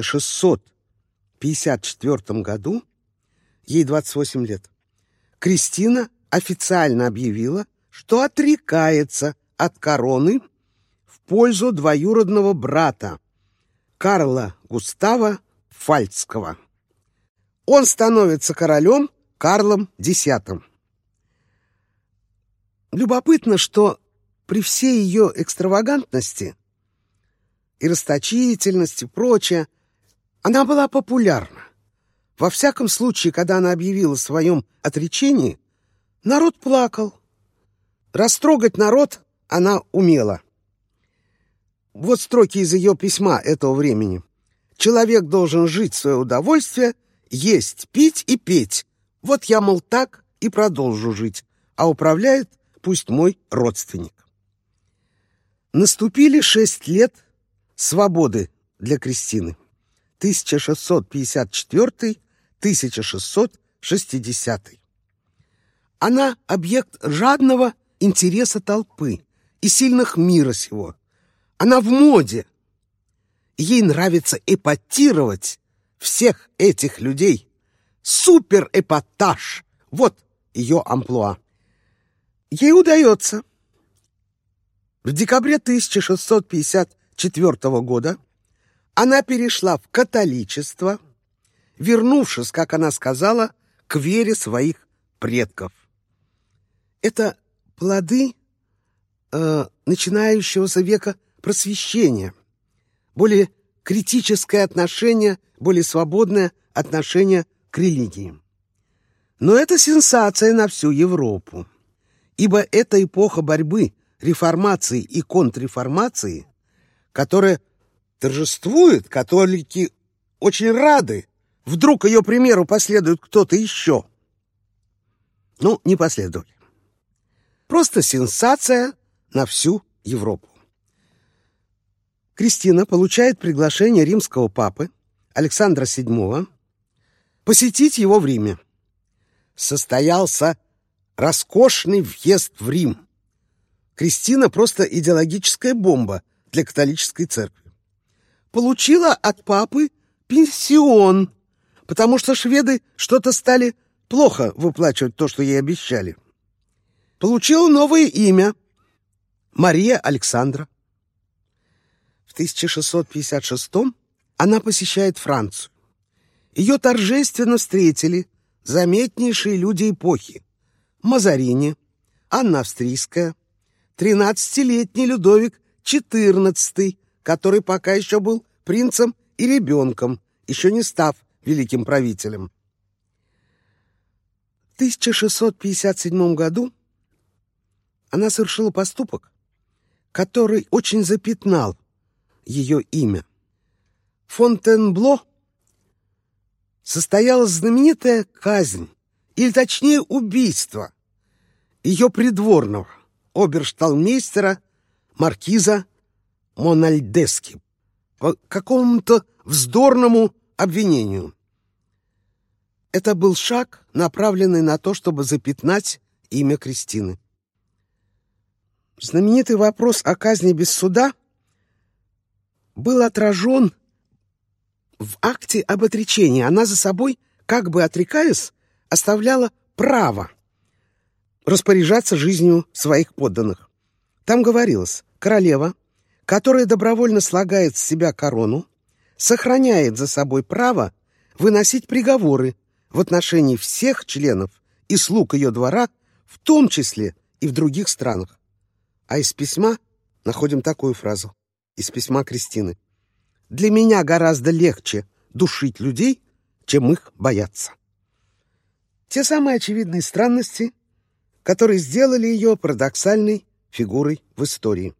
1654 году, ей 28 лет, Кристина официально объявила, что отрекается от короны в пользу двоюродного брата Карла Густава Пфальцского. Он становится королем Карлом X. Любопытно, что при всей ее экстравагантности и расточительности, прочее, она была популярна. Во всяком случае, когда она объявила о своем отречении, народ плакал. Растрогать народ она умела. Вот строки из ее письма этого времени. «Человек должен жить в свое удовольствие, есть, пить и петь. Вот я, мол, так и продолжу жить, а управляет пусть мой родственник». Наступили 6 лет свободы для Кристины. 1654-1660. Она объект жадного интереса толпы и сильных мира сего. Она в моде. Ей нравится эпатировать всех этих людей. Суперэпатаж. Вот ее амплуа. Ей удается. В декабре 1654 года она перешла в католичество, вернувшись, как она сказала, к вере своих предков. Это плоды начинающегося века просвещения, более критическое отношение, более свободное отношение к религии. Но это сенсация на всю Европу, ибо это эпоха борьбы реформации и контрреформации, которая торжествует, католики очень рады. Вдруг ее примеру последует кто-то еще. Ну, не последовали. Просто сенсация на всю Европу. Кристина получает приглашение римского папы Александра VII посетить его в Риме. Состоялся роскошный въезд в Рим. Кристина просто идеологическая бомба для католической церкви. Получила от папы пенсион, потому что шведы что-то стали плохо выплачивать то, что ей обещали. Получила новое имя — Мария Александра. В 1656 она посещает Францию. Ее торжественно встретили заметнейшие люди эпохи: Мазарини, Анна Австрийская, 13-летний Людовик XIV, который пока еще был принцем и ребенком, еще не став великим правителем. В 1657 году она совершила поступок, который очень запятнал ее имя. В Фонтенбло состоялась знаменитая казнь, или точнее убийство, ее придворного, обершталмейстера маркиза Мональдески, по какому-то вздорному обвинению. Это был шаг, направленный на то, чтобы запятнать имя Кристины. Знаменитый вопрос о казни без суда был отражен в акте об отречении. Она за собой, как бы отрекаясь, оставляла право распоряжаться жизнью своих подданных. Там говорилось: королева, которая добровольно слагает с себя корону, сохраняет за собой право выносить приговоры в отношении всех членов и слуг ее двора, в том числе и в других странах. А из письма находим такую фразу, из письма Кристины: «Для меня гораздо легче душить людей, чем их бояться». Те самые очевидные странности, которые сделали ее парадоксальной фигурой в истории.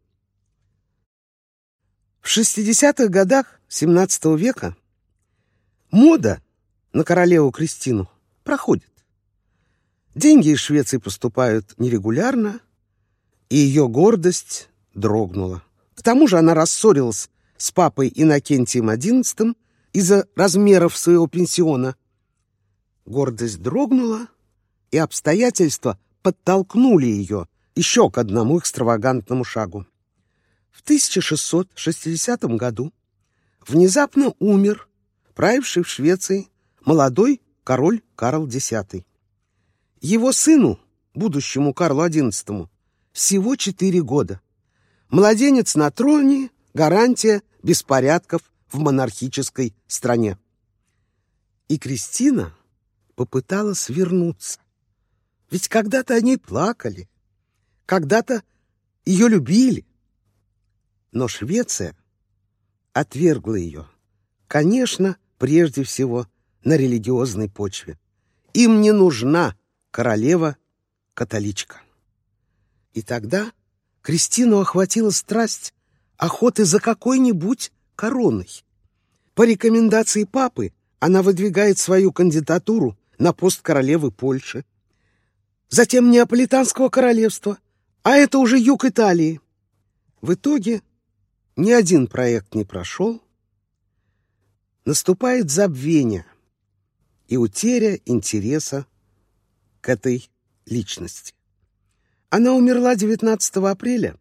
В 60-х годах XVII века мода на королеву Кристину проходит. Деньги из Швеции поступают нерегулярно, и ее гордость дрогнула. К тому же она рассорилась с папой Иннокентием XI из-за размеров своего пенсиона. Гордость дрогнула, и обстоятельства подтолкнули ее еще к одному экстравагантному шагу. В 1660 году внезапно умер правивший в Швеции молодой король Карл X. Его сыну, будущему Карлу XI, всего 4 года. Младенец на троне — гарантия беспорядков в монархической стране. И Кристина попыталась вернуться. Ведь когда-то они плакали, когда-то ее любили. Но Швеция отвергла ее, конечно, прежде всего на религиозной почве. Им не нужна королева-католичка. И тогда Кристину охватила страсть охоты за какой-нибудь короной. По рекомендации папы она выдвигает свою кандидатуру на пост королевы Польши, затем Неаполитанского королевства, а это уже юг Италии. В итоге ни один проект не прошел, наступает забвение и утеря интереса к этой личности. Она умерла 19 апреля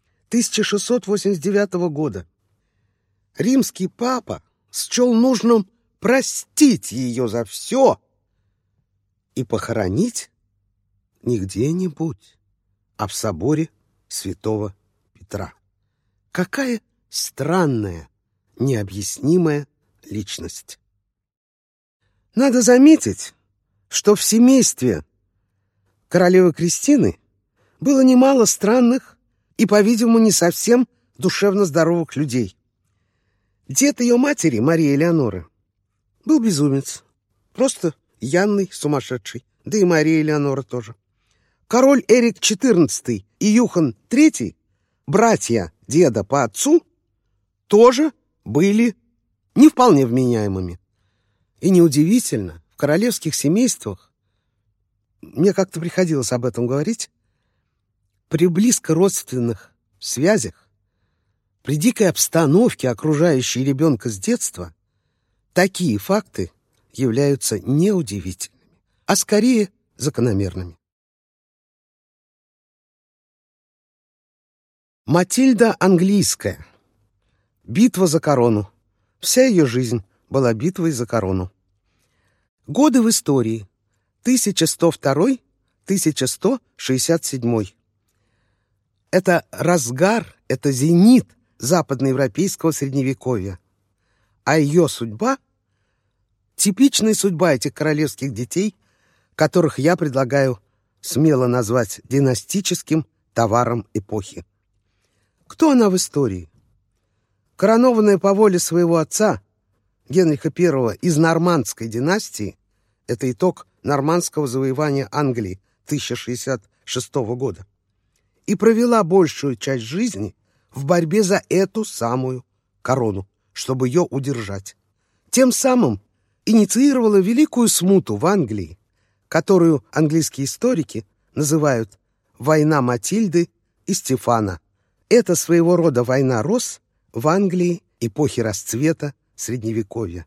1689 года. Римский папа счел нужным простить ее за все и похоронить не где-нибудь, а в соборе Святого Петра. Какая странная, необъяснимая личность. Надо заметить, что в семействе королевы Кристины было немало странных и, по-видимому, не совсем душевно здоровых людей. Дед ее матери, Марии Элеоноры, был безумец, просто Янный сумасшедший, да и Мария Элеонора тоже. Король Эрик XIV и Юхан III, братья деда по отцу, тоже были не вполне вменяемыми. И неудивительно, в королевских семействах, мне как-то приходилось об этом говорить, при близко родственных связях, при дикой обстановке, окружающей ребенка с детства, такие факты являются не удивительными, а скорее закономерными. Матильда Английская. Битва за корону. Вся ее жизнь была битвой за корону. Годы в истории. 1102-1167. Это разгар, это зенит западноевропейского средневековья. А ее судьба — типичная судьба этих королевских детей, которых я предлагаю смело назвать династическим товаром эпохи. Кто она в истории? Коронованная по воле своего отца, Генриха I, из нормандской династии, это итог нормандского завоевания Англии 1066 года, и провела большую часть жизни в борьбе за эту самую корону, чтобы ее удержать. Тем самым инициировала великую смуту в Англии, которую английские историки называют «Война Матильды и Стефана». Это своего рода война роз в Англии эпохи расцвета Средневековья.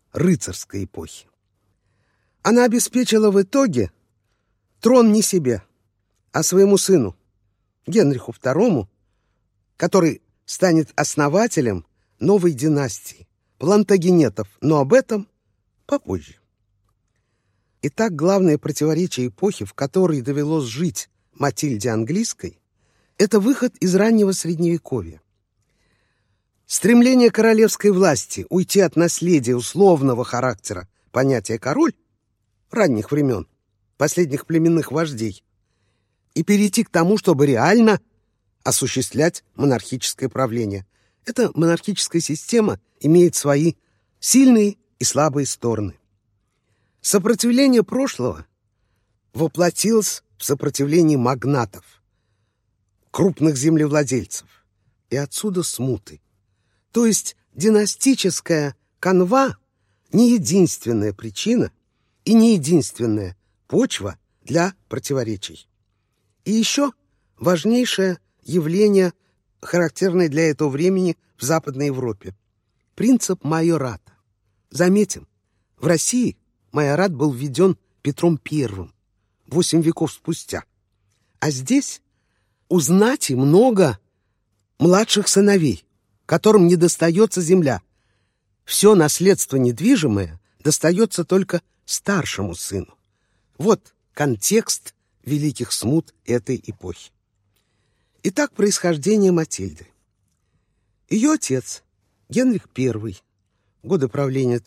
рыцарской эпохи. Она обеспечила в итоге трон не себе, а своему сыну, Генриху II, который станет основателем новой династии плантагенетов, но об этом попозже. Итак, главное противоречие эпохи, в которой довелось жить Матильде Английской, это выход из раннего Средневековья. Стремление королевской власти уйти от наследия условного характера понятия «король» ранних времен, последних племенных вождей, и перейти к тому, чтобы реально осуществлять монархическое правление. Эта монархическая система имеет свои сильные и слабые стороны. Сопротивление прошлого воплотилось в сопротивлении магнатов, крупных землевладельцев, и отсюда смуты. То есть династическая канва не единственная причина и не единственная почва для противоречий. И еще важнейшее явление, характерное для этого времени в Западной Европе – принцип майората. Заметим, в России майорат был введен Петром I 8 веков спустя. А здесь у знати много младших сыновей, которым не достается земля. Все наследство недвижимое достается только старшему сыну. Вот контекст великих смут этой эпохи. Итак, происхождение Матильды. Ее отец, Генрих I, годы правления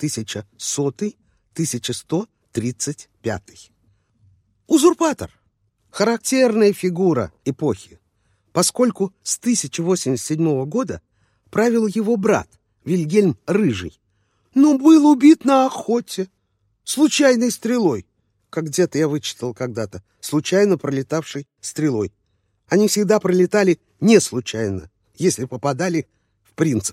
1100-1135. Узурпатор, характерная фигура эпохи, поскольку с 1087 года правил его брат Вильгельм Рыжий, но был убит на охоте случайной стрелой, как где-то я вычитал когда-то, случайно пролетавшей стрелой. Они всегда пролетали не случайно, если попадали в принцев.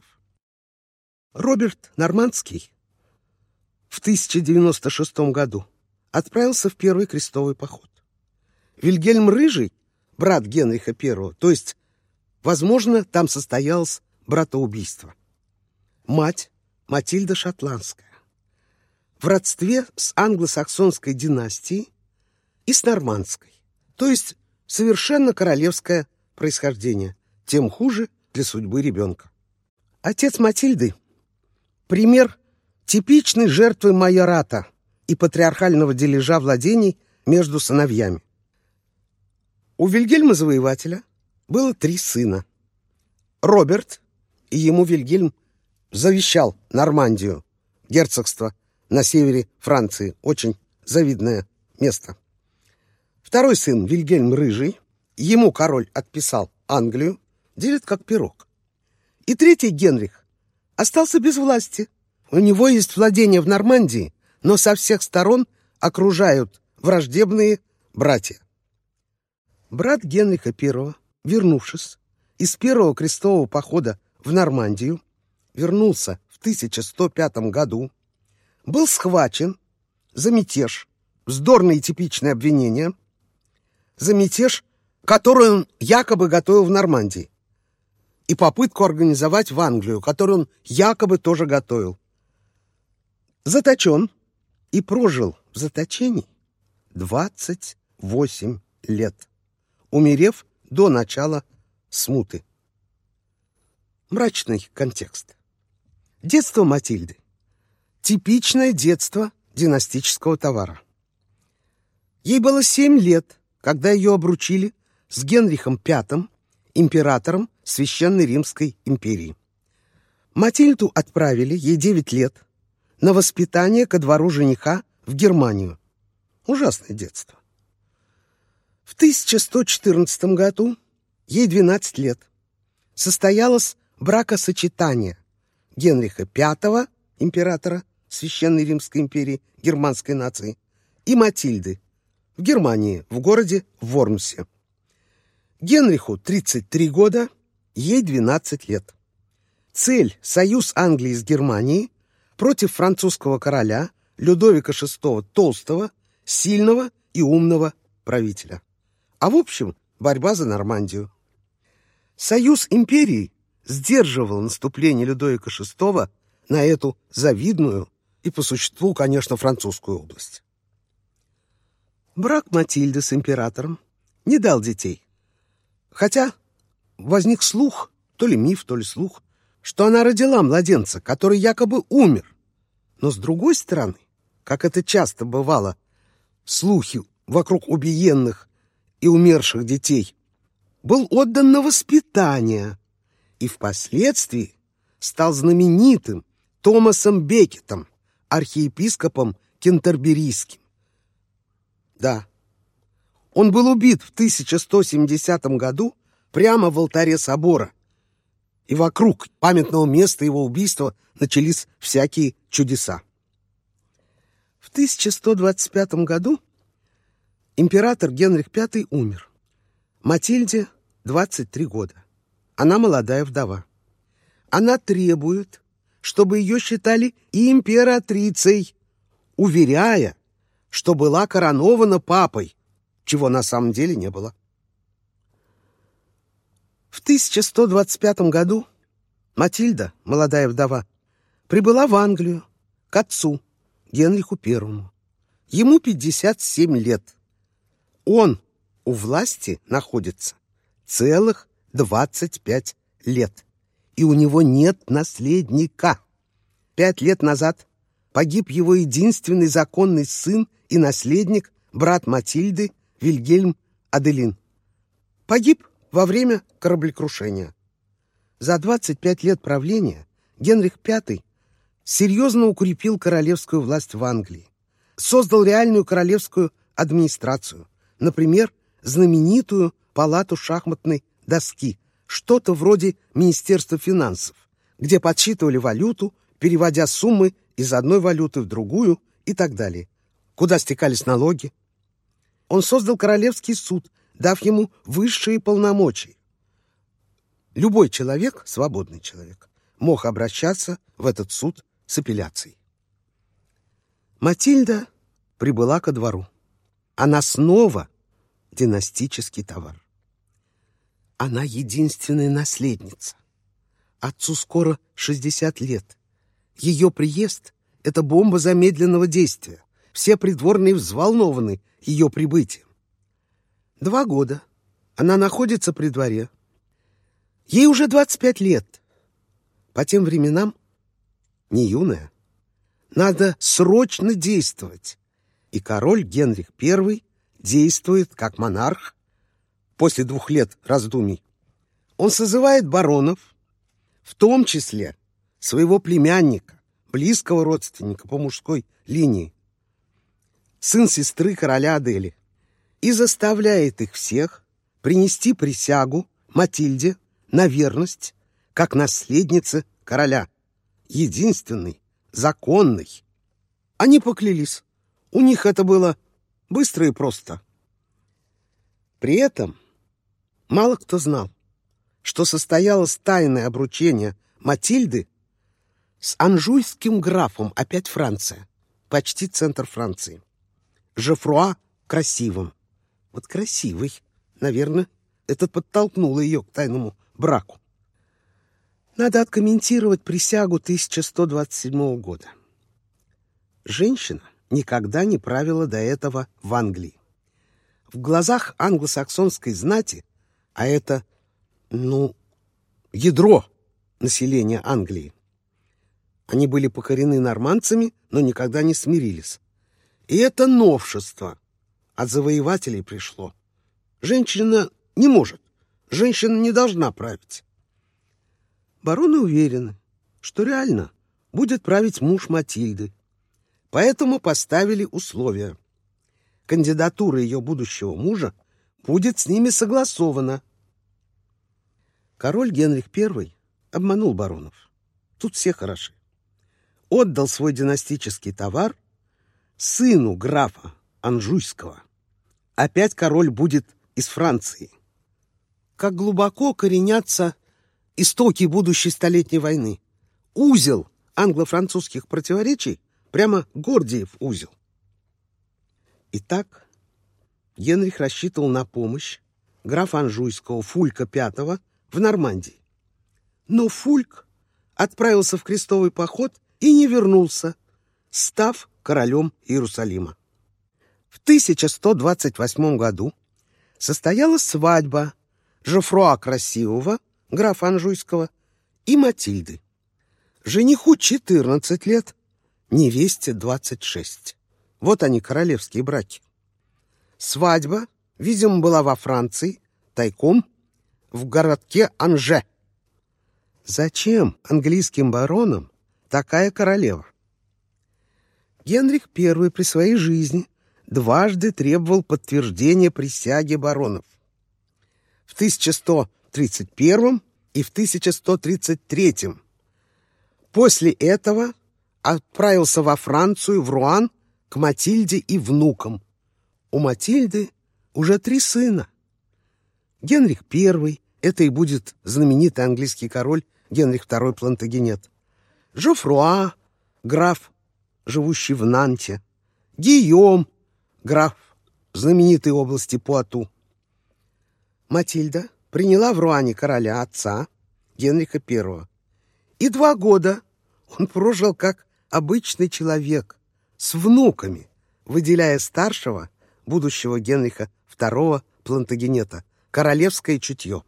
Роберт Нормандский в 1096 году отправился в первый крестовый поход. Вильгельм Рыжий, брат Генриха I, то есть, возможно, там состоялось братоубийство. Мать Матильда Шотландская, в родстве с англосаксонской династией и с нормандской, то есть совершенно королевское происхождение, тем хуже для судьбы ребенка. Отец Матильды – пример типичной жертвы майората и патриархального дележа владений между сыновьями. У Вильгельма Завоевателя было 3 сына. Роберт, и ему Вильгельм завещал Нормандию, герцогство на севере Франции, очень завидное место. Второй сын Вильгельм Рыжий, ему король отписал Англию, делит как пирог. И третий Генрих остался без власти. У него есть владения в Нормандии, но со всех сторон окружают враждебные братья. Брат Генриха I, вернувшись из первого крестового похода в Нормандию, вернулся в 1105 году, был схвачен за мятеж, вздорное и типичное обвинение, за мятеж, который он якобы готовил в Нормандии, и попытку организовать в Англию, которую он якобы тоже готовил. Заточен и прожил в заточении 28 лет, умерев до начала смуты. Мрачный контекст. Детство Матильды. Типичное детство династического товара. Ей было 7 лет, когда ее обручили с Генрихом V, императором Священной Римской империи. Матильду отправили, ей 9 лет, на воспитание ко двору жениха в Германию. Ужасное детство. В 1114 году, ей 12 лет, состоялось бракосочетание Генриха V, императора Священной Римской империи, германской нации, и Матильды в Германии, в городе Вормсе. Генриху 33 года, ей 12 лет. Цель – союз Англии с Германией против французского короля Людовика VI Толстого, сильного и умного правителя. А в общем, борьба за Нормандию. Союз империй сдерживал наступление Людовика VI на эту завидную и по существу, конечно, французскую область. Брак Матильды с императором не дал детей, хотя возник слух, то ли миф, то ли слух, что она родила младенца, который якобы умер. Но с другой стороны, как это часто бывало, слухи вокруг убиенных и умерших детей, был отдан на воспитание и впоследствии стал знаменитым Томасом Бекетом, архиепископом Кентерберийским. Да, он был убит в 1170 году прямо в алтаре собора, и вокруг памятного места его убийства начались всякие чудеса. В 1125 году император Генрих V умер. Матильде 23 года. Она молодая вдова. Она требует, чтобы ее считали императрицей, уверяя, что была коронована папой, чего на самом деле не было. В 1125 году Матильда, молодая вдова, прибыла в Англию к отцу, Генриху I. Ему 57 лет. Он у власти находится целых 25 лет, и у него нет наследника. 5 лет назад погиб его единственный законный сын и наследник, брат Матильды, Вильгельм Аделин. Погиб во время кораблекрушения. За 25 лет правления Генрих V серьезно укрепил королевскую власть в Англии, создал реальную королевскую администрацию, например, знаменитую палату шахматной доски, что-то вроде Министерства финансов, где подсчитывали валюту, переводя суммы из одной валюты в другую и так далее, куда стекались налоги. Он создал королевский суд, дав ему высшие полномочия. Любой человек, свободный человек, мог обращаться в этот суд с апелляцией. Матильда прибыла ко двору. Она снова династический товар. Она единственная наследница. Отцу скоро 60 лет. Ее приезд — это бомба замедленного действия. Все придворные взволнованы ее прибытием. 2 года она находится при дворе. Ей уже 25 лет. По тем временам не юная. Надо срочно действовать. И король Генрих I действует как монарх. После 2 лет раздумий он созывает баронов, в том числе своего племянника, близкого родственника по мужской линии, сын сестры короля Адели, и заставляет их всех принести присягу Матильде на верность как наследнице короля, единственной, законной. Они поклялись. У них это было быстро и просто. При этом мало кто знал, что состоялось тайное обручение Матильды с анжуйским графом, опять Франция, почти центр Франции, Жофруа Красивым. Вот красивый, наверное, это подтолкнуло ее к тайному браку. Надо откомментировать присягу 1127 года. Женщина никогда не правила до этого в Англии. В глазах англосаксонской знати, а это, ядро населения Англии, они были покорены нормандцами, но никогда не смирились. И это новшество от завоевателей пришло. Женщина не может, женщина не должна править. Бароны уверены, что реально будет править муж Матильды, поэтому поставили условия. Кандидатура ее будущего мужа будет с ними согласована. Король Генрих I обманул баронов. Тут все хороши. Отдал свой династический товар сыну графа Анжуйского. Опять король будет из Франции. Как глубоко коренятся истоки будущей столетней войны. Узел англо-французских противоречий прямо Гордиев узел. Итак, Генрих рассчитывал на помощь графа Анжуйского Фулька V в Нормандии. Но Фульк отправился в крестовый поход и не вернулся став королем Иерусалима. В 1128 году состоялась свадьба Жофруа Красивого, графа Анжуйского, и Матильды. Жениху 14 лет, невесте 26. Вот они, королевские браки. Свадьба, видимо, была во Франции, тайком, в городке Анже. Зачем английским баронам такая королева? Генрих I при своей жизни дважды требовал подтверждения присяги баронов. В 1131 и в 1133. После этого отправился во Францию, в Руан, к Матильде и внукам. У Матильды уже 3 сына. Генрих I, это и будет знаменитый английский король Генрих II Плантагенет. Жофруа, граф, живущий в Нанте. Гийом, граф знаменитой области Пуату. Матильда приняла в Руане короля отца, Генриха I. И 2 года он прожил как обычный человек, с внуками, выделяя старшего, будущего Генриха II Плантагенета, королевское чутье.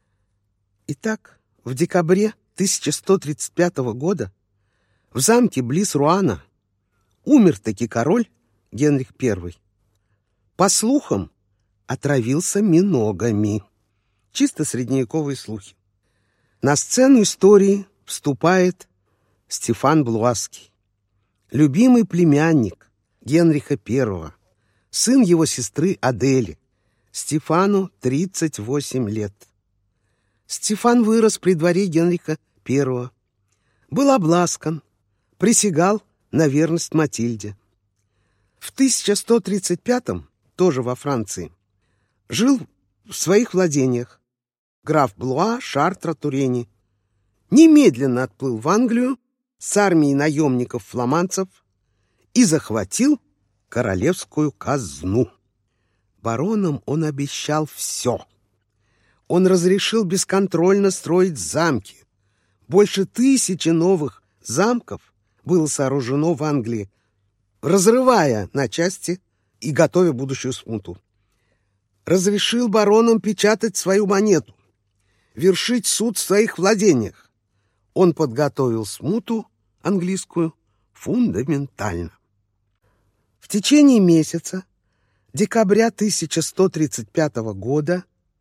Итак, в декабре 1135 года в замке близ Руана умер-таки король Генрих I. По слухам, отравился миногами. Чисто средневековые слухи. На сцену истории вступает Стефан Блуаский, любимый племянник Генриха I, сын его сестры Адели. Стефану 38 лет. Стефан вырос при дворе Генриха I, был обласкан, присягал на верность Матильде. В 1135-м, тоже во Франции, жил в своих владениях граф Блуа Шартра Турени. Немедленно отплыл в Англию с армией наемников-фламандцев и захватил королевскую казну. Баронам он обещал все. Он разрешил бесконтрольно строить замки. Больше 1000 новых замков было сооружено в Англии, разрывая на части и готовя будущую смуту. Разрешил баронам печатать свою монету, вершить суд в своих владениях. Он подготовил смуту английскую фундаментально. В течение месяца, декабря 1135 года,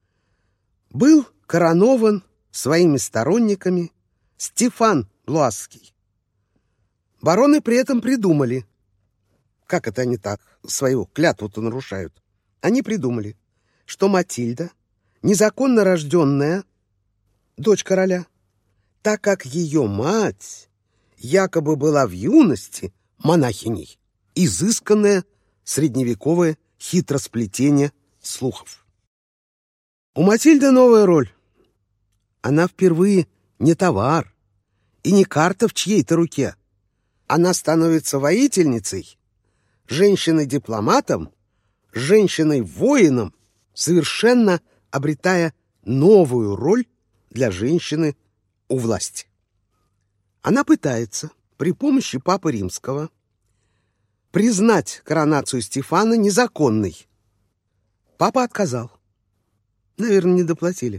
был коронован своими сторонниками Стефан Блуаский. Бароны при этом придумали, как это они так, свою клятву-то нарушают. Они придумали, что Матильда, незаконно рожденная дочь короля, так как ее мать якобы была в юности монахиней, изысканное средневековое хитросплетение слухов. У Матильды новая роль. Она впервые не товар и не карта в чьей-то руке. Она становится воительницей, женщиной-дипломатом, женщиной-воином, совершенно обретая новую роль для женщины у власти. Она пытается при помощи Папы Римского признать коронацию Стефана незаконной. Папа отказал. Наверное, не доплатили.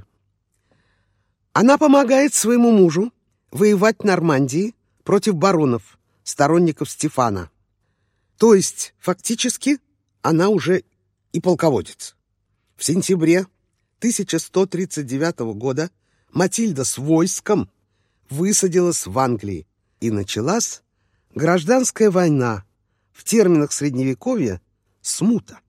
Она помогает своему мужу воевать в Нормандии против баронов, сторонников Стефана. То есть, фактически, она уже и полководец. В сентябре 1139 года Матильда с войском высадилась в Англии, и началась гражданская война, в терминах Средневековья смута.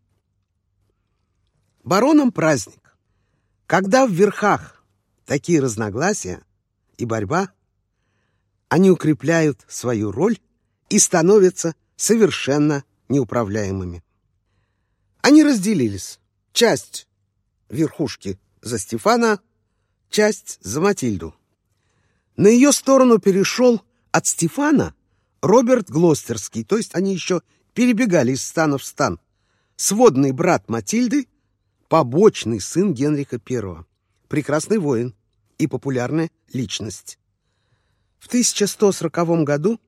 Баронам праздник. Когда в верхах такие разногласия и борьба, они укрепляют свою роль и становятся совершенно неуправляемыми. Они разделились. Часть верхушки за Стефана, часть за Матильду. На ее сторону перешел от Стефана Роберт Глостерский, то есть они еще перебегали из стана в стан. Сводный брат Матильды, побочный сын Генриха I, прекрасный воин и популярная личность. В 1140 году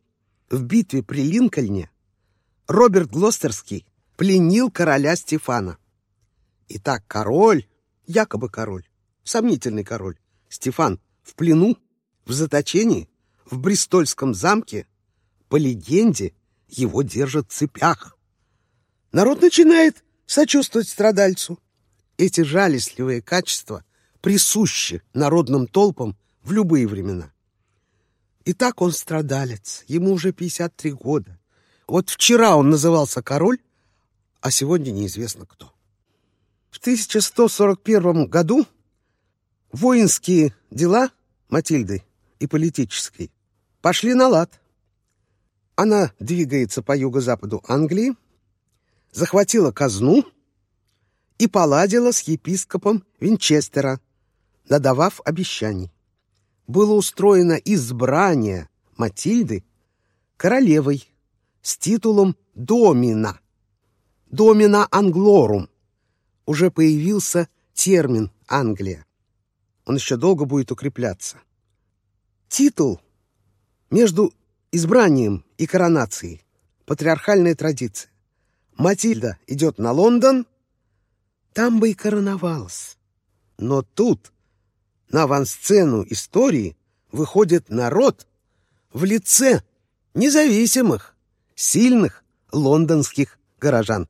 в битве при Линкольне Роберт Глостерский пленил короля Стефана. Итак, король, якобы король, сомнительный король, Стефан в плену, в заточении, в Бристольском замке. По легенде, его держат в цепях. Народ начинает сочувствовать страдальцу. Эти жалостливые качества присущи народным толпам в любые времена. Итак, он страдалец, ему уже 53 года. Вот вчера он назывался король, а сегодня неизвестно кто. В 1141 году воинские дела Матильды и политические пошли на лад. Она двигается по юго-западу Англии, захватила казну и поладила с епископом Винчестера, надавав обещаний. Было устроено избрание Матильды королевой с титулом домина. Домина англорум. Уже появился термин Англия. Он еще долго будет укрепляться. Титул между избранием и коронацией. Патриархальная традиция. Матильда идет на Лондон, там бы и короновалась. Но тут на авансцену истории выходит народ в лице независимых, сильных лондонских горожан.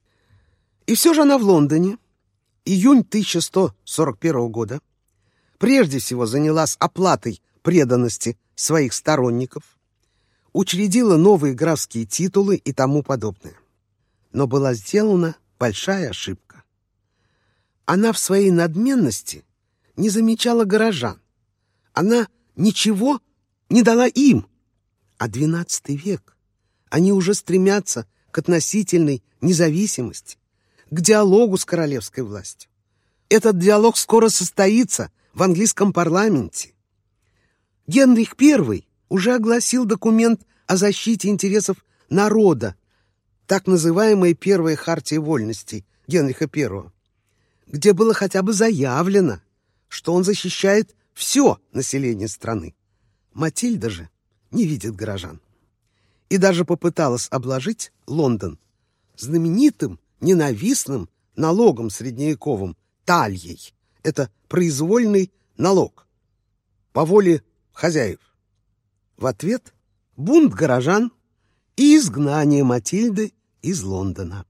И все же она в Лондоне, июнь 1141 года, прежде всего занялась оплатой преданности своих сторонников, учредила новые графские титулы и тому подобное. Но была сделана большая ошибка. Она в своей надменности не замечала горожан. Она ничего не дала им. А XII век, они уже стремятся к относительной независимости, к диалогу с королевской властью. Этот диалог скоро состоится в английском парламенте. Генрих I уже огласил документ о защите интересов народа, так называемая Первая хартия вольностей Генриха I, где было хотя бы заявлено, что он защищает все население страны. Матильда же не видит горожан. И даже попыталась обложить Лондон знаменитым, ненавистным налогом средневековым тальей. Это произвольный налог по воле хозяев. В ответ бунт горожан и изгнание Матильды из Лондона.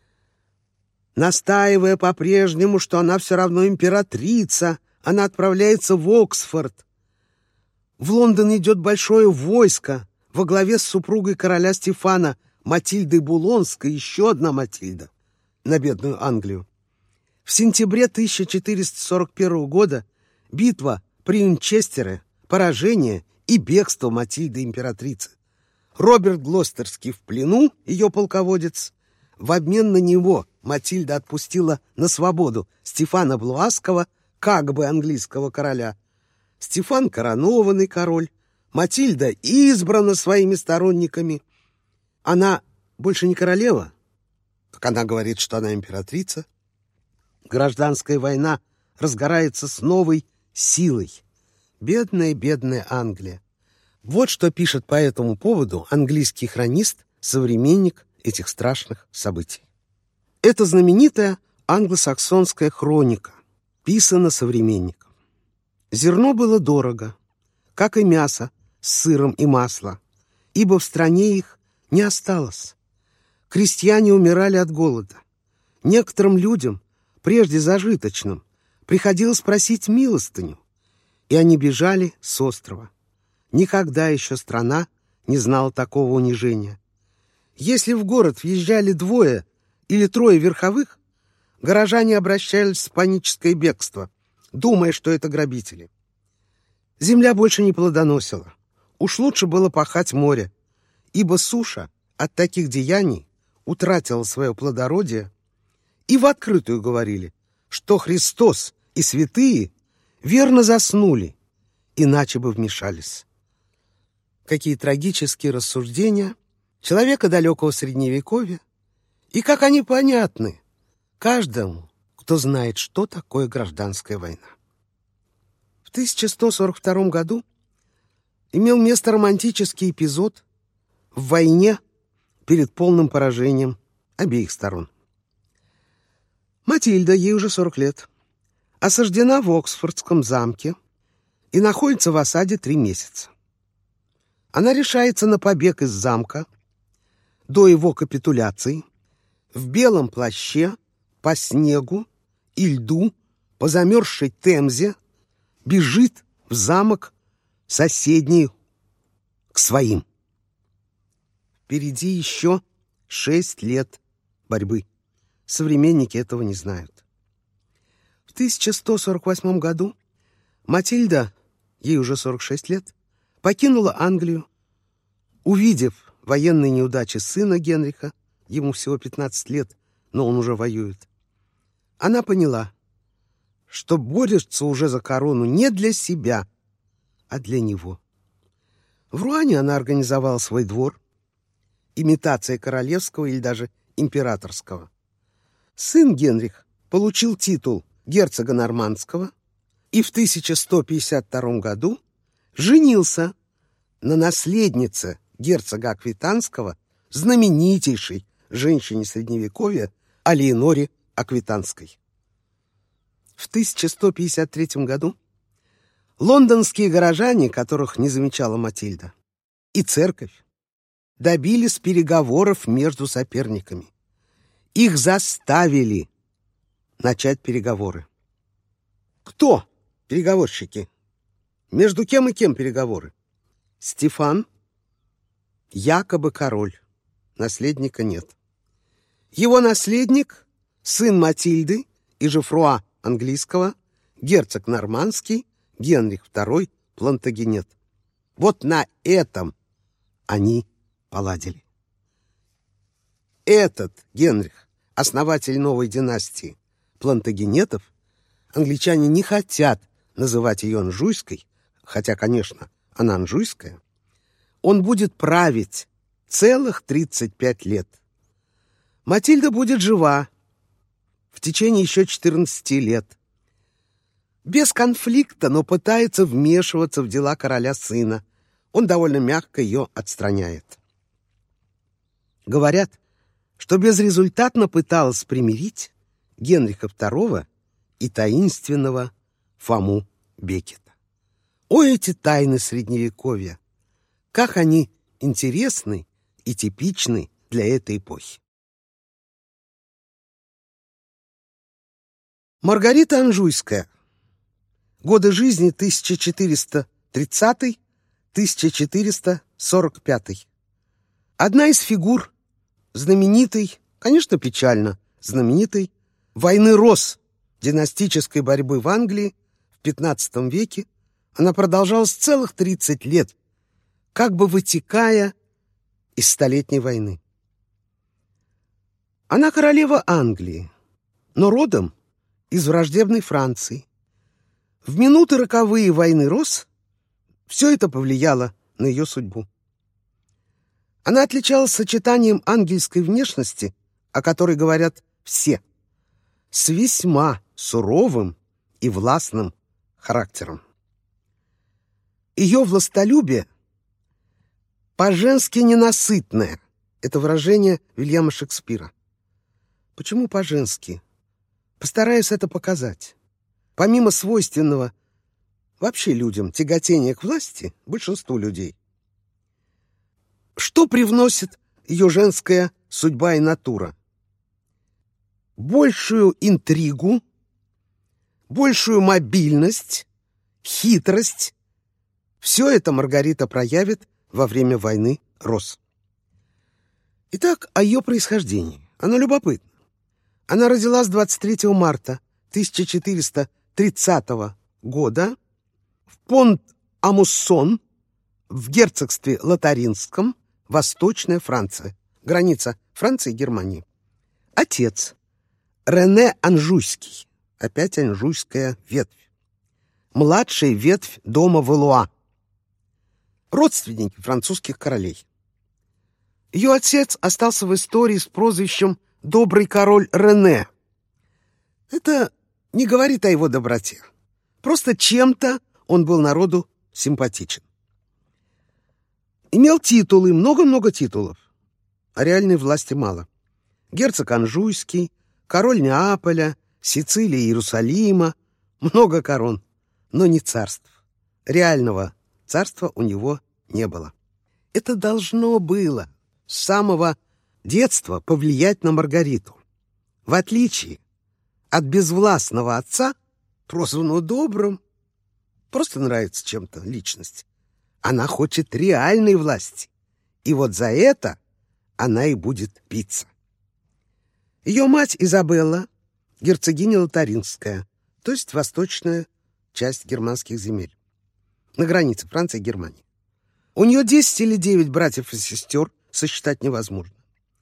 Настаивая по-прежнему, что она все равно императрица, она отправляется в Оксфорд. В Лондон идет большое войско во главе с супругой короля Стефана, Матильдой Булонской, еще одна Матильда, на бедную Англию. В сентябре 1441 года битва при Винчестере, поражение и бегство Матильды императрицы. Роберт Глостерский в плену, ее полководец. В обмен на него Матильда отпустила на свободу Стефана Блуаского, как бы английского короля. Стефан коронованный король, Матильда избрана своими сторонниками. Она больше не королева, так она говорит, что она императрица. Гражданская война разгорается с новой силой. Бедная, бедная Англия. Вот что пишет по этому поводу английский хронист, современник этих страшных событий. Это знаменитая англосаксонская хроника, писана современником. Зерно было дорого, как и мясо с сыром и маслом, ибо в стране их не осталось. Крестьяне умирали от голода. Некоторым людям, прежде зажиточным, приходилось просить милостыню, и они бежали с острова. Никогда еще страна не знала такого унижения. Если в город въезжали 2 или 3 верховых, горожане обращались в паническое бегство, думая, что это грабители. Земля больше не плодоносила. Уж лучше было пахать море, ибо суша от таких деяний утратила свое плодородие, и в открытую говорили, что Христос и святые верно заснули, иначе бы вмешались. Какие трагические рассуждения человека далекого Средневековья, и как они понятны каждому, кто знает, что такое гражданская война. В 1142 году имел место романтический эпизод в войне перед полным поражением обеих сторон. Матильда, ей уже 40 лет, осаждена в Оксфордском замке и находится в осаде 3 месяца. Она решается на побег из замка до его капитуляции в белом плаще, по снегу и льду, по замерзшей Темзе, бежит в замок соседний к своим. Впереди еще 6 лет борьбы. Современники этого не знают. В 1148 году Матильда, ей уже 46 лет, покинула Англию. Увидев военные неудачи сына Генриха, ему всего 15 лет, но он уже воюет, она поняла, что борется уже за корону не для себя, а для него. В Руане она организовала свой двор, имитация королевского или даже императорского. Сын Генрих получил титул герцога Нормандского и в 1152 году женился на наследнице герцога Аквитанского, знаменитейшей женщине Средневековья Алеоноре Аквитанской. В 1153 году лондонские горожане, которых не замечала Матильда, и церковь добились переговоров между соперниками. Их заставили начать переговоры. Кто переговорщики? Между кем и кем переговоры? Стефан якобы король, наследника нет. Его наследник, сын Матильды и Жофруа английского, герцог Нормандский, Генрих II Плантагенет. Вот на этом они поладили. Этот Генрих, основатель новой династии Плантагенетов, англичане не хотят называть ее Анжуйской, хотя, конечно, она анжуйская, он будет править целых 35 лет. Матильда будет жива в течение еще 14 лет. Без конфликта, но пытается вмешиваться в дела короля сына. Он довольно мягко ее отстраняет. Говорят, что безрезультатно пыталась примирить Генриха II и таинственного Фому Беккета. О, эти тайны Средневековья! Как они интересны и типичны для этой эпохи. Маргарита Анжуйская. Годы жизни 1430-1445. Одна из фигур знаменитой, конечно, печально знаменитой, войны роз, династической борьбы в Англии в XV веке. Она продолжалась целых 30 лет, как бы вытекая из Столетней войны. Она королева Англии, но родом из враждебной Франции. В минуты роковые войны роз все это повлияло на ее судьбу. Она отличалась сочетанием ангельской внешности, о которой говорят все, с весьма суровым и властным характером. Ее властолюбие по-женски ненасытное. Это выражение Вильяма Шекспира. Почему по-женски? Постараюсь это показать. Помимо свойственного вообще людям тяготения к власти, большинству людей, что привносит ее женская судьба и натура? Большую интригу, большую мобильность, хитрость. Все это Маргарита проявит во время войны роз. Итак, о ее происхождении. Оно любопытно. Она родилась 23 марта 1430 года в Понт-а-Муссон в герцогстве Лотарингском, Восточная Франция, граница Франции и Германии. Отец Рене Анжуйский, опять анжуйская ветвь, младшая ветвь дома Валуа, родственники французских королей. Ее отец остался в истории с прозвищем «Добрый король Рене». Это не говорит о его доброте. Просто чем-то он был народу симпатичен. Имел титулы, много-много титулов, а реальной власти мало. Герцог Анжуйский, король Неаполя, Сицилии, Иерусалима, много корон, но не царств. Реального царства у него не было. Это должно было с самого детства повлиять на Маргариту. В отличие от безвластного отца, прозванного добрым, просто нравится чем-то личность, она хочет реальной власти. И вот за это она и будет биться. Ее мать Изабелла, герцогиня Лотарингская, то есть восточная часть германских земель, на границе Франции и Германии. У нее 10 или 9 братьев и сестер, сосчитать невозможно.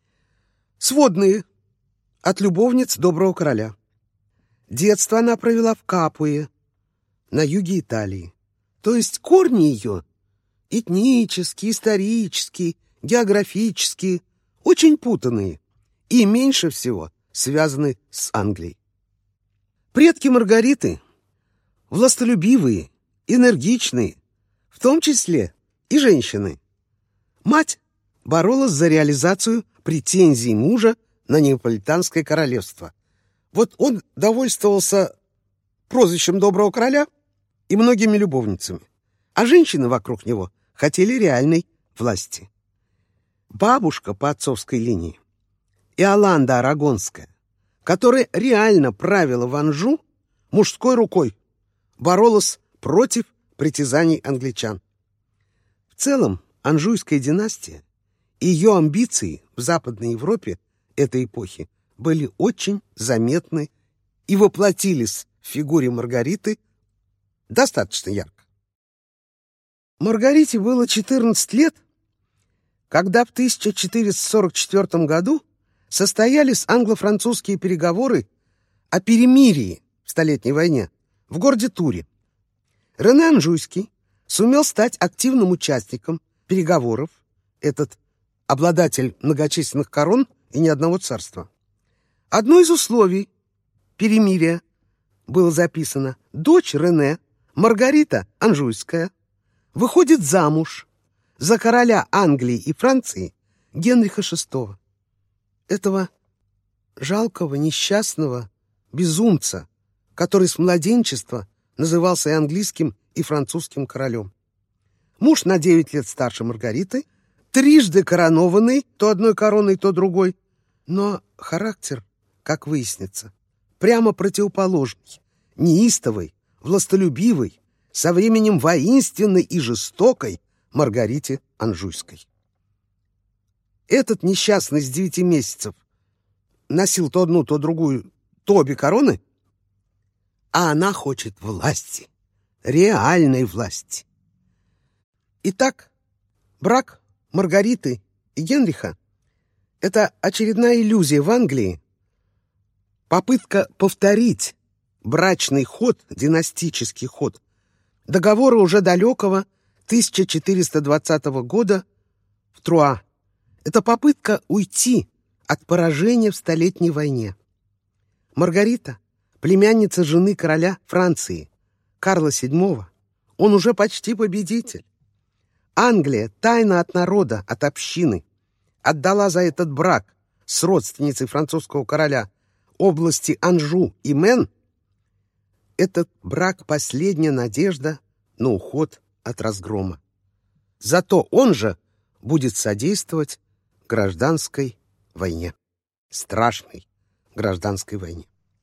Сводные от любовниц доброго короля. Детство она провела в Капуе, на юге Италии. То есть корни ее этнические, исторические, географические, очень путанные и меньше всего связаны с Англией. Предки Маргариты властолюбивые, энергичные, в том числе и женщины. Мать боролась за реализацию претензий мужа на Неаполитанское королевство. Вот он довольствовался прозвищем доброго короля и многими любовницами, а женщины вокруг него хотели реальной власти. Бабушка по отцовской линии, Иоланда Арагонская, которая реально правила в Анжу мужской рукой, боролась против притязаний англичан. В целом, Анжуйская династия и ее амбиции в Западной Европе этой эпохи были очень заметны и воплотились в фигуре Маргариты достаточно ярко. Маргарите было 14 лет, когда в 1444 году состоялись англо-французские переговоры о перемирии в Столетней войне в городе Туре. Рене Анжуйский сумел стать активным участником переговоров, этот обладатель многочисленных корон и ни одного царства. Одно из условий перемирия было записано: дочь Рене, Маргарита Анжуйская, выходит замуж за короля Англии и Франции Генриха VI. Этого жалкого, несчастного безумца, который с младенчества назывался и английским, и французским королем. Муж на 9 лет старше Маргариты, трижды коронованный, то одной короной, то другой, но характер, как выяснится, прямо противоположный, неистовый, властолюбивый, со временем воинственной и жестокой Маргарите Анжуйской. Этот несчастный с 9 месяцев носил то одну, то другую, то обе короны, а она хочет власти, реальной власти. Итак, брак Маргариты и Генриха — это очередная иллюзия в Англии, попытка повторить брачный ход, династический ход, договора уже далекого 1420 года в Труа. Это попытка уйти от поражения в Столетней войне. Маргарита — племянница жены короля Франции, Карла VII. Он уже почти победитель. Англия тайно от народа, от общины, отдала за этот брак с родственницей французского короля области Анжу и Мен. Этот брак — последняя надежда на уход от разгрома. Зато он же будет содействовать гражданской войне. Страшной гражданской войне.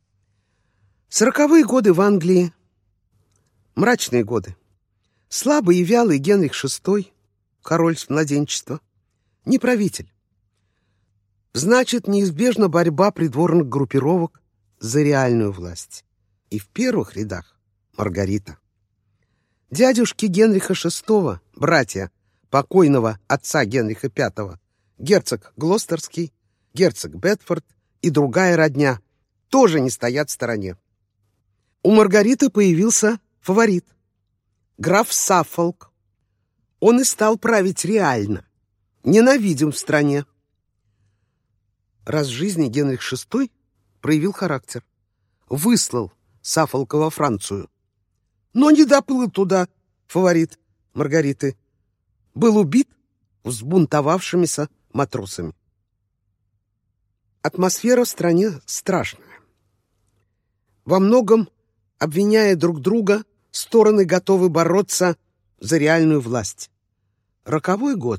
40-е годы в Англии. Мрачные годы. Слабый и вялый Генрих VI, король с младенчества, не правитель. Значит, неизбежна борьба придворных группировок за реальную власть. И в первых рядах Маргарита. Дядюшки Генриха VI, братья покойного отца Генриха V, герцог Глостерский, герцог Бетфорд и другая родня, тоже не стоят в стороне. У Маргариты появился фаворит — граф Саффолк. Он и стал править реально, ненавидим в стране. Раз в жизни Генрих VI проявил характер, выслал Саффолка во Францию, но не доплыл туда фаворит Маргариты. Был убит взбунтовавшимися матросами. Атмосфера в стране страшная. Во многом, обвиняя друг друга, стороны готовы бороться за реальную власть. Роковой год,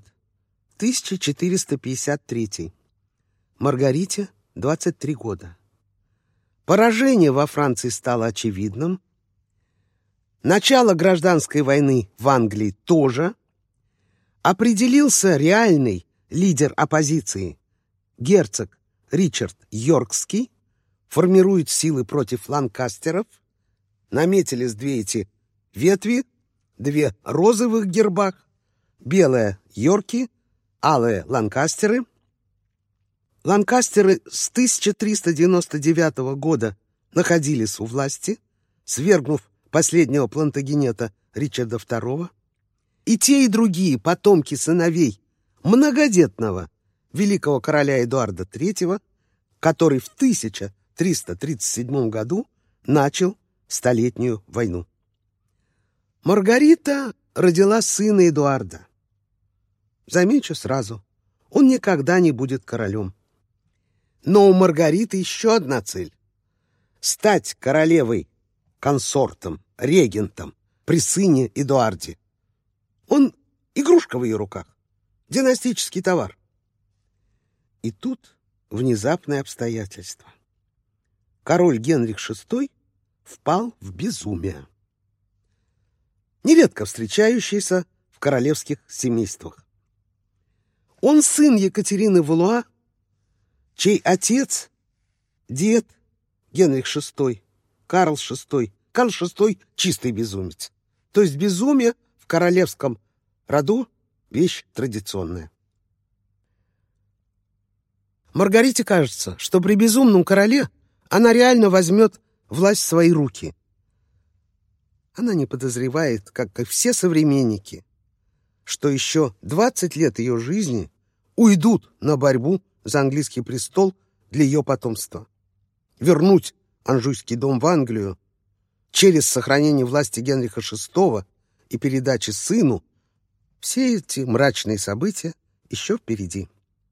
1453. Маргарите 23 года. Поражение во Франции стало очевидным. Начало гражданской войны в Англии тоже. Определился реальный лидер оппозиции, герцог Ричард Йоркский, формирует силы против ланкастеров. Наметились две эти ветви, две розы в их гербах, белая — Йорки, алая — Ланкастеры. Ланкастеры с 1399 года находились у власти, свергнув последнего плантагенета Ричарда II. И те, и другие потомки сыновей многодетного великого короля Эдуарда III, который в 1337 году начал Столетнюю войну. Маргарита родила сына Эдуарда. Замечу сразу, он никогда не будет королем. Но у Маргариты еще одна цель — стать королевой-консортом, регентом при сыне Эдуарде. Он игрушка в ее руках, династический товар. И тут внезапное обстоятельство. Король Генрих VI впал в безумие, нередко встречающийся в королевских семействах. Он сын Екатерины Валуа, чей отец, дед Генрих VI, Карл VI. Карл VI — чистый безумец. То есть безумие в королевском роду — вещь традиционная. Маргарите кажется, что при безумном короле она реально возьмет власть в свои руки. Она не подозревает, как и все современники, что еще 20 лет ее жизни уйдут на борьбу за английский престол для ее потомства. Вернуть Анжуйский дом в Англию через сохранение власти Генриха VI и передачи сыну — все эти мрачные события еще впереди.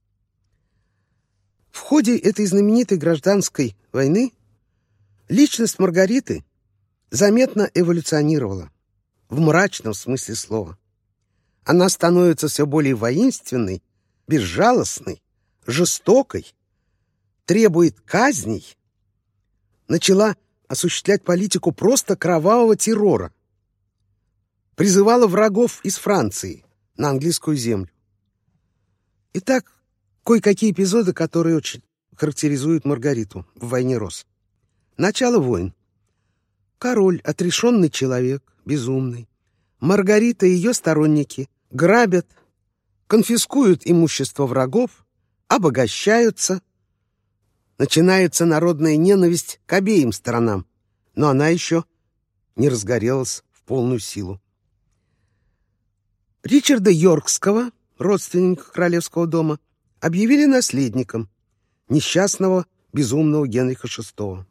В ходе этой знаменитой гражданской войны личность Маргариты заметно эволюционировала, в мрачном смысле слова. Она становится все более воинственной, безжалостной, жестокой, требует казней, начала осуществлять политику просто кровавого террора, призывала врагов из Франции на английскую землю. Итак, кое-какие эпизоды, которые очень характеризуют Маргариту в «Войне роз». Начало войн. Король — отрешенный человек, безумный. Маргарита и ее сторонники грабят, конфискуют имущество врагов, обогащаются. Начинается народная ненависть к обеим сторонам, но она еще не разгорелась в полную силу. Ричарда Йоркского, родственника королевского дома, объявили наследником несчастного безумного Генриха VI.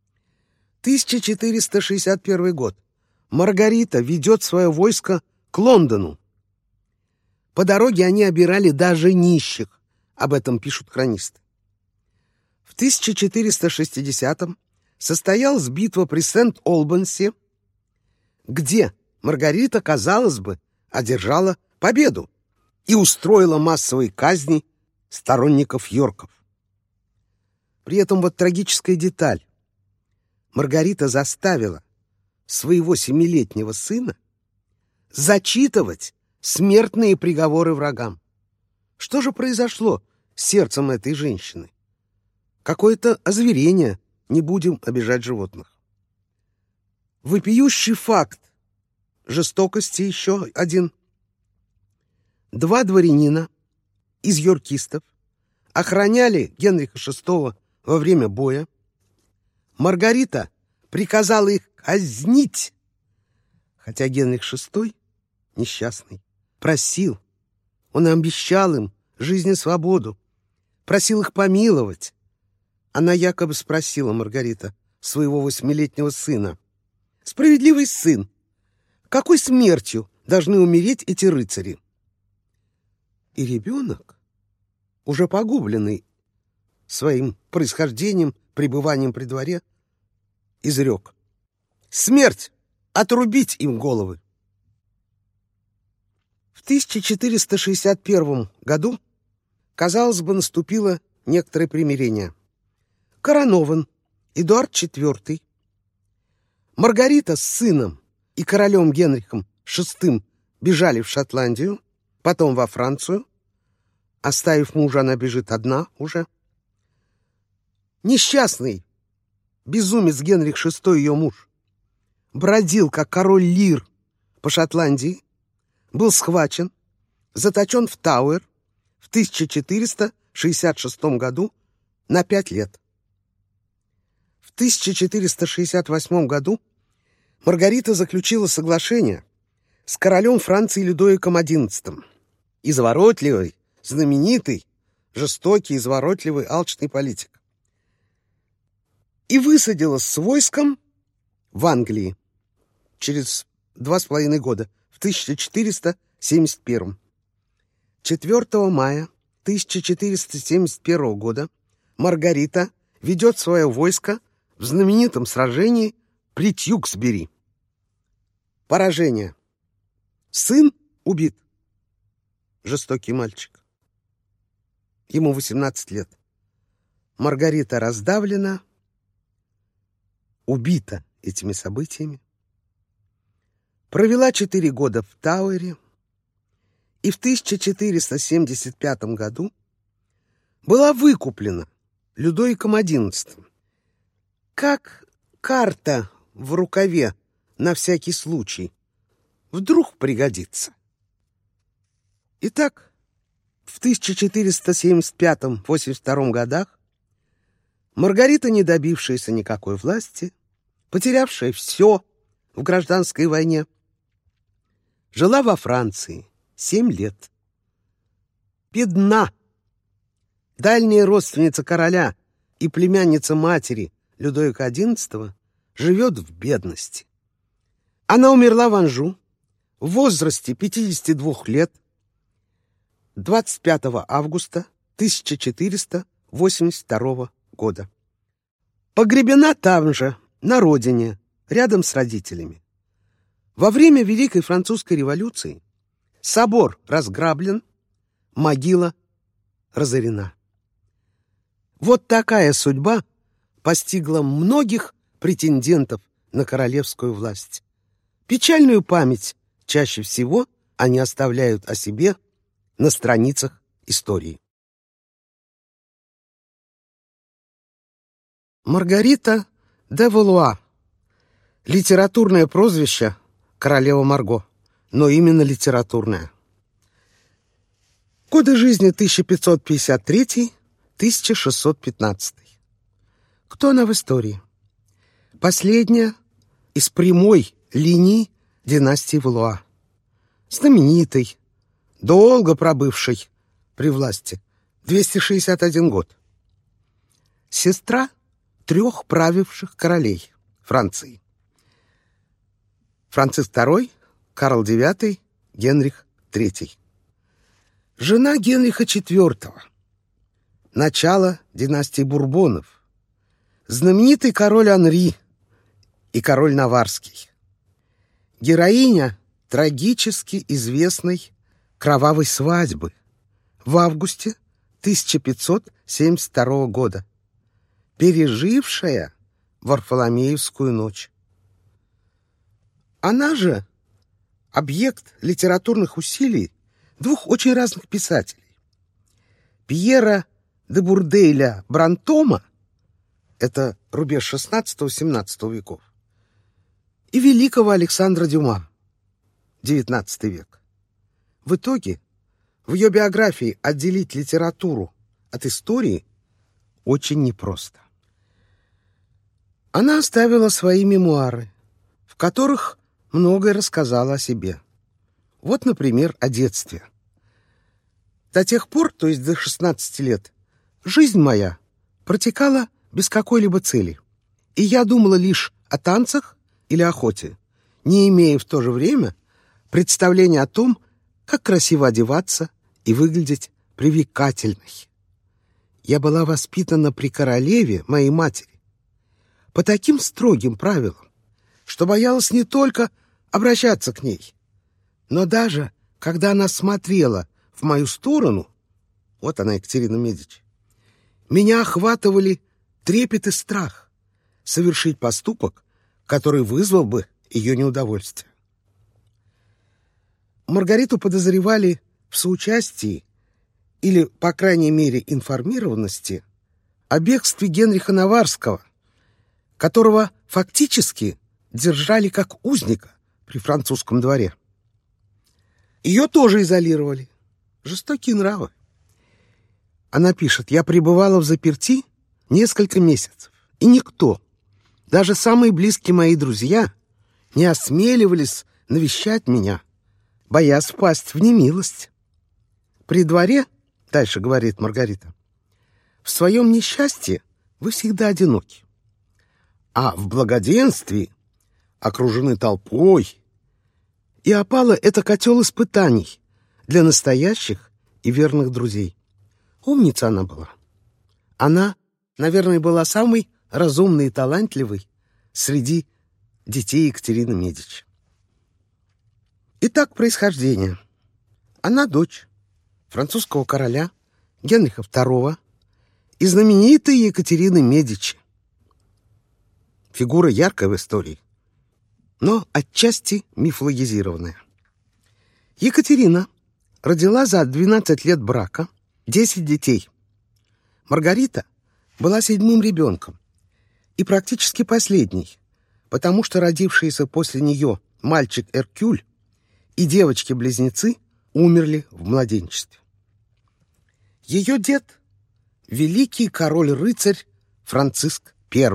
1461 год. Маргарита ведет свое войско к Лондону. По дороге они обирали даже нищих, об этом пишут хронисты. В 1460-м состоялась битва при Сент-Олбансе, где Маргарита, казалось бы, одержала победу и устроила массовые казни сторонников Йорков. При этом вот трагическая деталь. Маргарита заставила своего 7-летнего сына зачитывать смертные приговоры врагам. Что же произошло с сердцем этой женщины? Какое-то озверение, не будем обижать животных. Вопиющий факт жестокости еще один. 2 дворянина из йоркистов охраняли Генриха VI во время боя. Маргарита приказала их казнить, хотя Генрих VI, несчастный, просил, он обещал им жизнь и свободу, просил их помиловать. Она якобы спросила, Маргарита, своего 8-летнего сына: «Справедливый сын, какой смертью должны умереть эти рыцари?» И ребенок, уже погубленный своим происхождением, пребыванием при дворе, изрек: «Смерть! Отрубить им головы!» В 1461 году, казалось бы, наступило некоторое примирение. Коронован Эдуард IV, Маргарита с сыном и королем Генрихом VI бежали в Шотландию, потом во Францию. Оставив мужа, она бежит одна уже. Несчастный безумец Генрих VI, ее муж, бродил, как король Лир, по Шотландии, был схвачен, заточен в Тауэр в 1466 году на 5 лет. В 1468 году Маргарита заключила соглашение с королем Франции Людовиком XI, изворотливый, знаменитый, жестокий, изворотливый, алчный политик, и высадилась с войском в Англии через 2,5 года, в 1471. 4 мая 1471 года Маргарита ведет свое войско в знаменитом сражении при Тьюксбери. Поражение. Сын убит. Жестокий мальчик. Ему 18 лет. Маргарита раздавлена, убита этими событиями. Провела 4 года в Тауэре и в 1475 году была выкуплена Людовиком XI как карта в рукаве на всякий случай. Вдруг пригодится. Итак, в 1475-82 годах Маргарита, не добившаяся никакой власти, потерявшая все в гражданской войне, жила во Франции 7 лет. Бедна. Дальняя родственница короля и племянница матери Людовика XI живет в бедности. Она умерла в Анжу в возрасте 52 лет 25 августа 1482 года. Погребена там же, на родине, рядом с родителями. Во время Великой Французской революции собор разграблен, могила разорена. Вот такая судьба постигла многих претендентов на королевскую власть. Печальную память чаще всего они оставляют о себе на страницах истории. Маргарита де Валуа. Литературное прозвище королева Марго, но именно литературное. Годы жизни 1553-1615. Кто она в истории? Последняя из прямой линии династии Валуа. Знаменитый, долго пробывший при власти, 261 год. Сестра 3 правивших королей Франции. Франциск II, Карл IX, Генрих III. Жена Генриха IV. Начало династии Бурбонов. Знаменитый король Анри и король Наварский. Героиня трагически известной кровавой свадьбы в августе 1572 года, пережившая Варфоломеевскую ночь. Она же объект литературных усилий 2 очень разных писателей. Пьера де Бурдейля Брантома, это рубеж XVI-XVII веков, и великого Александра Дюма, XIX век. В итоге в ее биографии отделить литературу от истории очень непросто. Она оставила свои мемуары, в которых многое рассказала о себе. Вот, например, о детстве. До тех пор, то есть до 16 лет, жизнь моя протекала без какой-либо цели, и я думала лишь о танцах или охоте, не имея в то же время представления о том, как красиво одеваться и выглядеть привлекательной. Я была воспитана при королеве, моей матери, по таким строгим правилам, что боялась не только обращаться к ней, но даже, когда она смотрела в мою сторону, вот она, Екатерина Медичи, меня охватывали трепет и страх совершить поступок, который вызвал бы ее неудовольствие. Маргариту подозревали в соучастии или, по крайней мере, информированности о бегстве Генриха Наварского, которого фактически держали как узника при французском дворе. Ее тоже изолировали. Жестокие нравы. Она пишет: «Я пребывала в заперти несколько месяцев, и никто, даже самые близкие мои друзья, не осмеливались навещать меня, боясь впасть в немилость. При дворе, — дальше говорит Маргарита, — в своем несчастье вы всегда одиноки, а в благоденствии окружены толпой, и опала — это котел испытаний для настоящих и верных друзей». Умница она была. Она, наверное, была самой разумной и талантливой среди детей Екатерины Медичи. Итак, происхождение. Она дочь французского короля Генриха II и знаменитой Екатерины Медичи. Фигура яркая в истории, но отчасти мифологизированная. Екатерина родила за 12 лет брака 10 детей. Маргарита была 7-м ребенком и практически последней, потому что родившиеся после нее мальчик Эркюль и девочки-близнецы умерли в младенчестве. Ее дед — великий король-рыцарь Франциск I,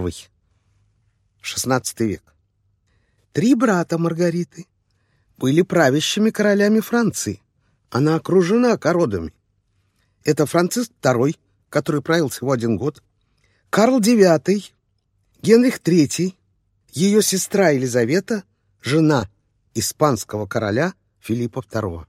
XVI век. 3 брата Маргариты были правящими королями Франции. Она окружена коронами. Это Франциск II, который правил всего 1 год, Карл IX, Генрих III, ее сестра Елизавета, жена испанского короля Филиппа II.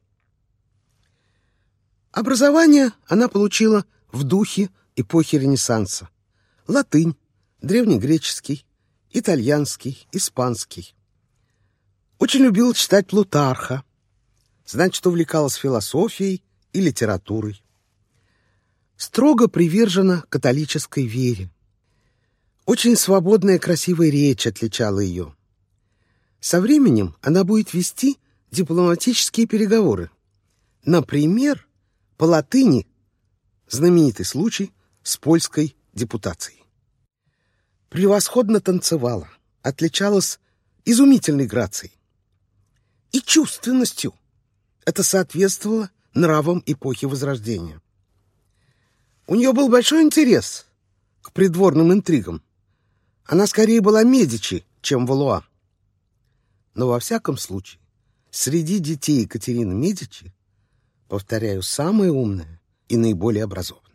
Образование она получила в духе эпохи Ренессанса. Латынь, древнегреческий, итальянский, испанский. Очень любила читать Плутарха, значит, увлекалась философией и литературой. Строго привержена католической вере. Очень свободная, красивая речь отличала ее. Со временем она будет вести дипломатические переговоры. Например, по латыни, знаменитый случай с польской депутацией. Превосходно танцевала, отличалась изумительной грацией и чувственностью. Это соответствовало нравам эпохи Возрождения. У нее был большой интерес к придворным интригам. Она скорее была Медичи, чем Валуа. Но во всяком случае, среди детей Екатерины Медичи, повторяю, самая умная и наиболее образованная.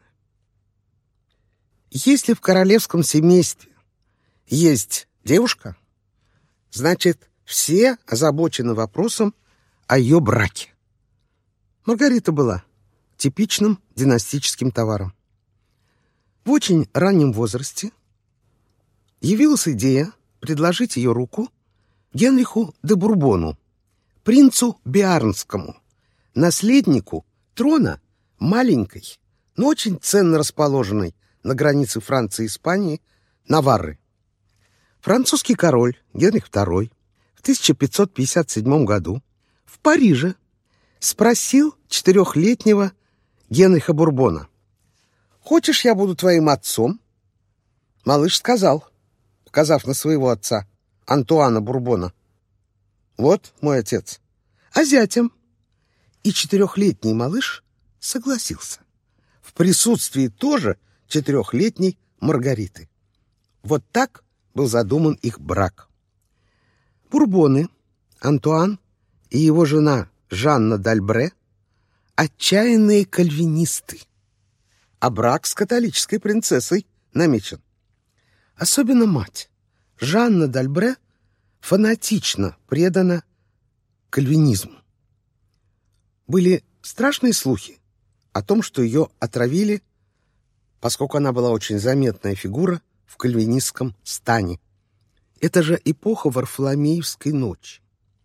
Если в королевском семействе есть девушка, значит, все озабочены вопросом о ее браке. Маргарита была типичным династическим товаром. В очень раннем возрасте явилась идея предложить ее руку Генриху де Бурбону, принцу Биарнскому, наследнику трона маленькой, но очень ценно расположенной на границе Франции и Испании Наварры. Французский король Генрих II в 1557 году в Париже спросил 4-летнего Генриха Бурбона: «Хочешь, я буду твоим отцом?» Малыш сказал, показав на своего отца, Антуана Бурбона: «Вот мой отец». А зятем? И 4-летний малыш согласился. В присутствии тоже 4-летней Маргариты. Вот так был задуман их брак. Бурбоны, Антуан и его жена Жанна д'Альбре — отчаянные кальвинисты, а брак с католической принцессой намечен. Особенно мать, Жанна д'Альбре, фанатично предана кальвинизму. Были страшные слухи, о том, что ее отравили, поскольку она была очень заметная фигура в кальвинистском стане. Это же эпоха Варфоломеевской ночи.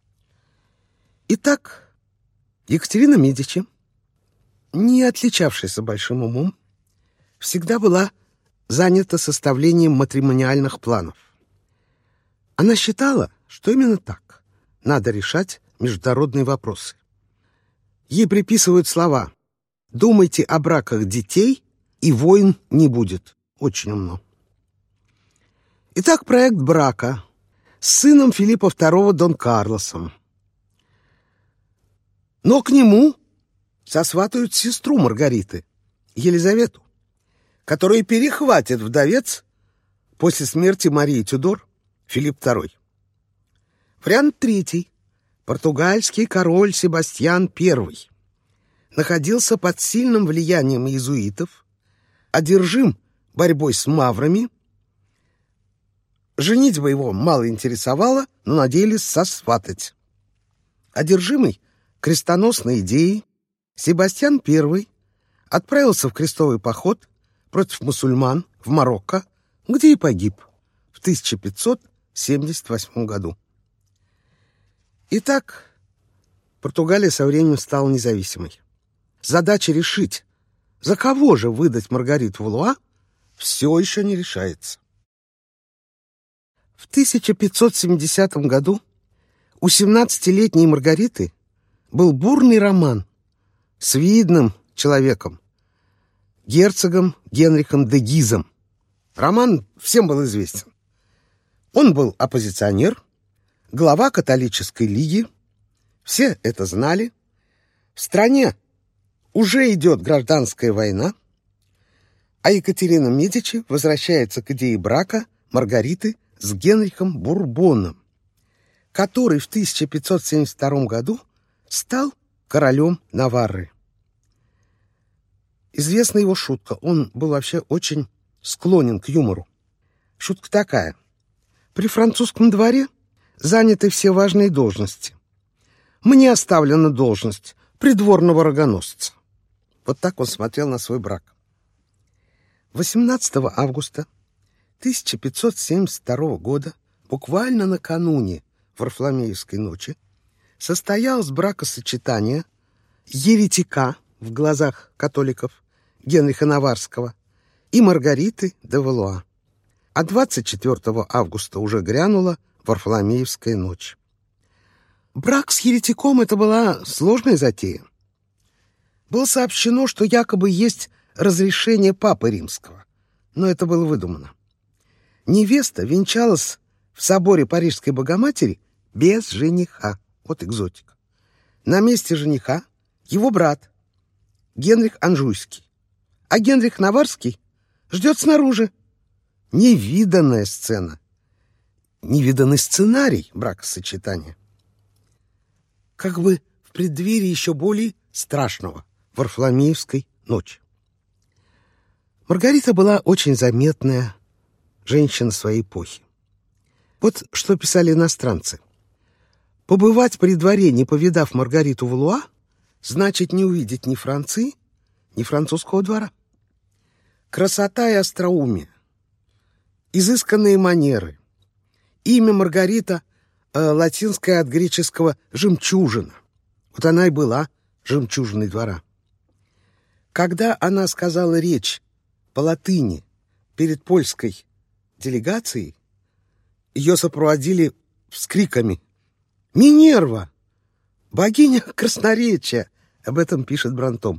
Итак, Екатерина Медичи, не отличавшаяся большим умом, всегда была занята составлением матримониальных планов. Она считала, что именно так надо решать международные вопросы. Ей приписывают слова «думайте о браках детей, и войн не будет». Очень умно. Итак, проект брака с сыном Филиппа II Дон Карлосом. Но к нему сосватают сестру Маргариты, Елизавету, которую перехватит вдовец после смерти Марии Тюдор Филипп II. Вариант третий. Португальский король Себастьян I находился под сильным влиянием иезуитов, одержим борьбой с маврами. Женитьба его мало интересовала, но надеялись сосватать. Одержимый крестоносной идеей, Себастьян I отправился в крестовый поход против мусульман в Марокко, где и погиб в 1578 году. Итак, Португалия со временем стала независимой. Задача решить, за кого же выдать Маргариту Валуа, все еще не решается. В 1570 году у 17-летней Маргариты был бурный роман с видным человеком, герцогом Генрихом де Гизом. Роман всем был известен. Он был оппозиционер, глава католической лиги, все это знали. В стране уже идет гражданская война, а Екатерина Медичи возвращается к идее брака Маргариты с Генрихом Бурбоном, который в 1572 году стал королем Наварры. Известна его шутка, он был вообще очень склонен к юмору. Шутка такая. При французском дворе заняты все важные должности. Мне оставлена должность придворного рогоносца. Вот так он смотрел на свой брак. 18 августа 1572 года, буквально накануне Варфоломеевской ночи, состоялось бракосочетание еретика в глазах католиков Генриха Наварского и Маргариты де Валуа. А 24 августа уже грянула Варфоломеевская ночь. Брак с еретиком — это была сложная затея. Было сообщено, что якобы есть разрешение Папы Римского, но это было выдумано. Невеста венчалась в соборе Парижской Богоматери без жениха. Вот экзотика. На месте жениха его брат Генрих Анжуйский, а Генрих Наварский ждет снаружи. Невиданная сцена. Невиданный сценарий бракосочетания. Как бы в преддверии еще более страшного Варфоломеевской ночи. Маргарита была очень заметная женщина своей эпохи. Вот что писали иностранцы. Побывать при дворе, не повидав Маргариту Валуа, значит не увидеть ни Франции, ни французского двора. Красота и остроумие, изысканные манеры, имя Маргарита латинское от греческого «жемчужина». Вот она и была жемчужиной двора. Когда она сказала речь по латыни перед польской делегацией, ее сопроводили вскриками «Минерва! Богиня красноречия!» Об этом пишет Брантом.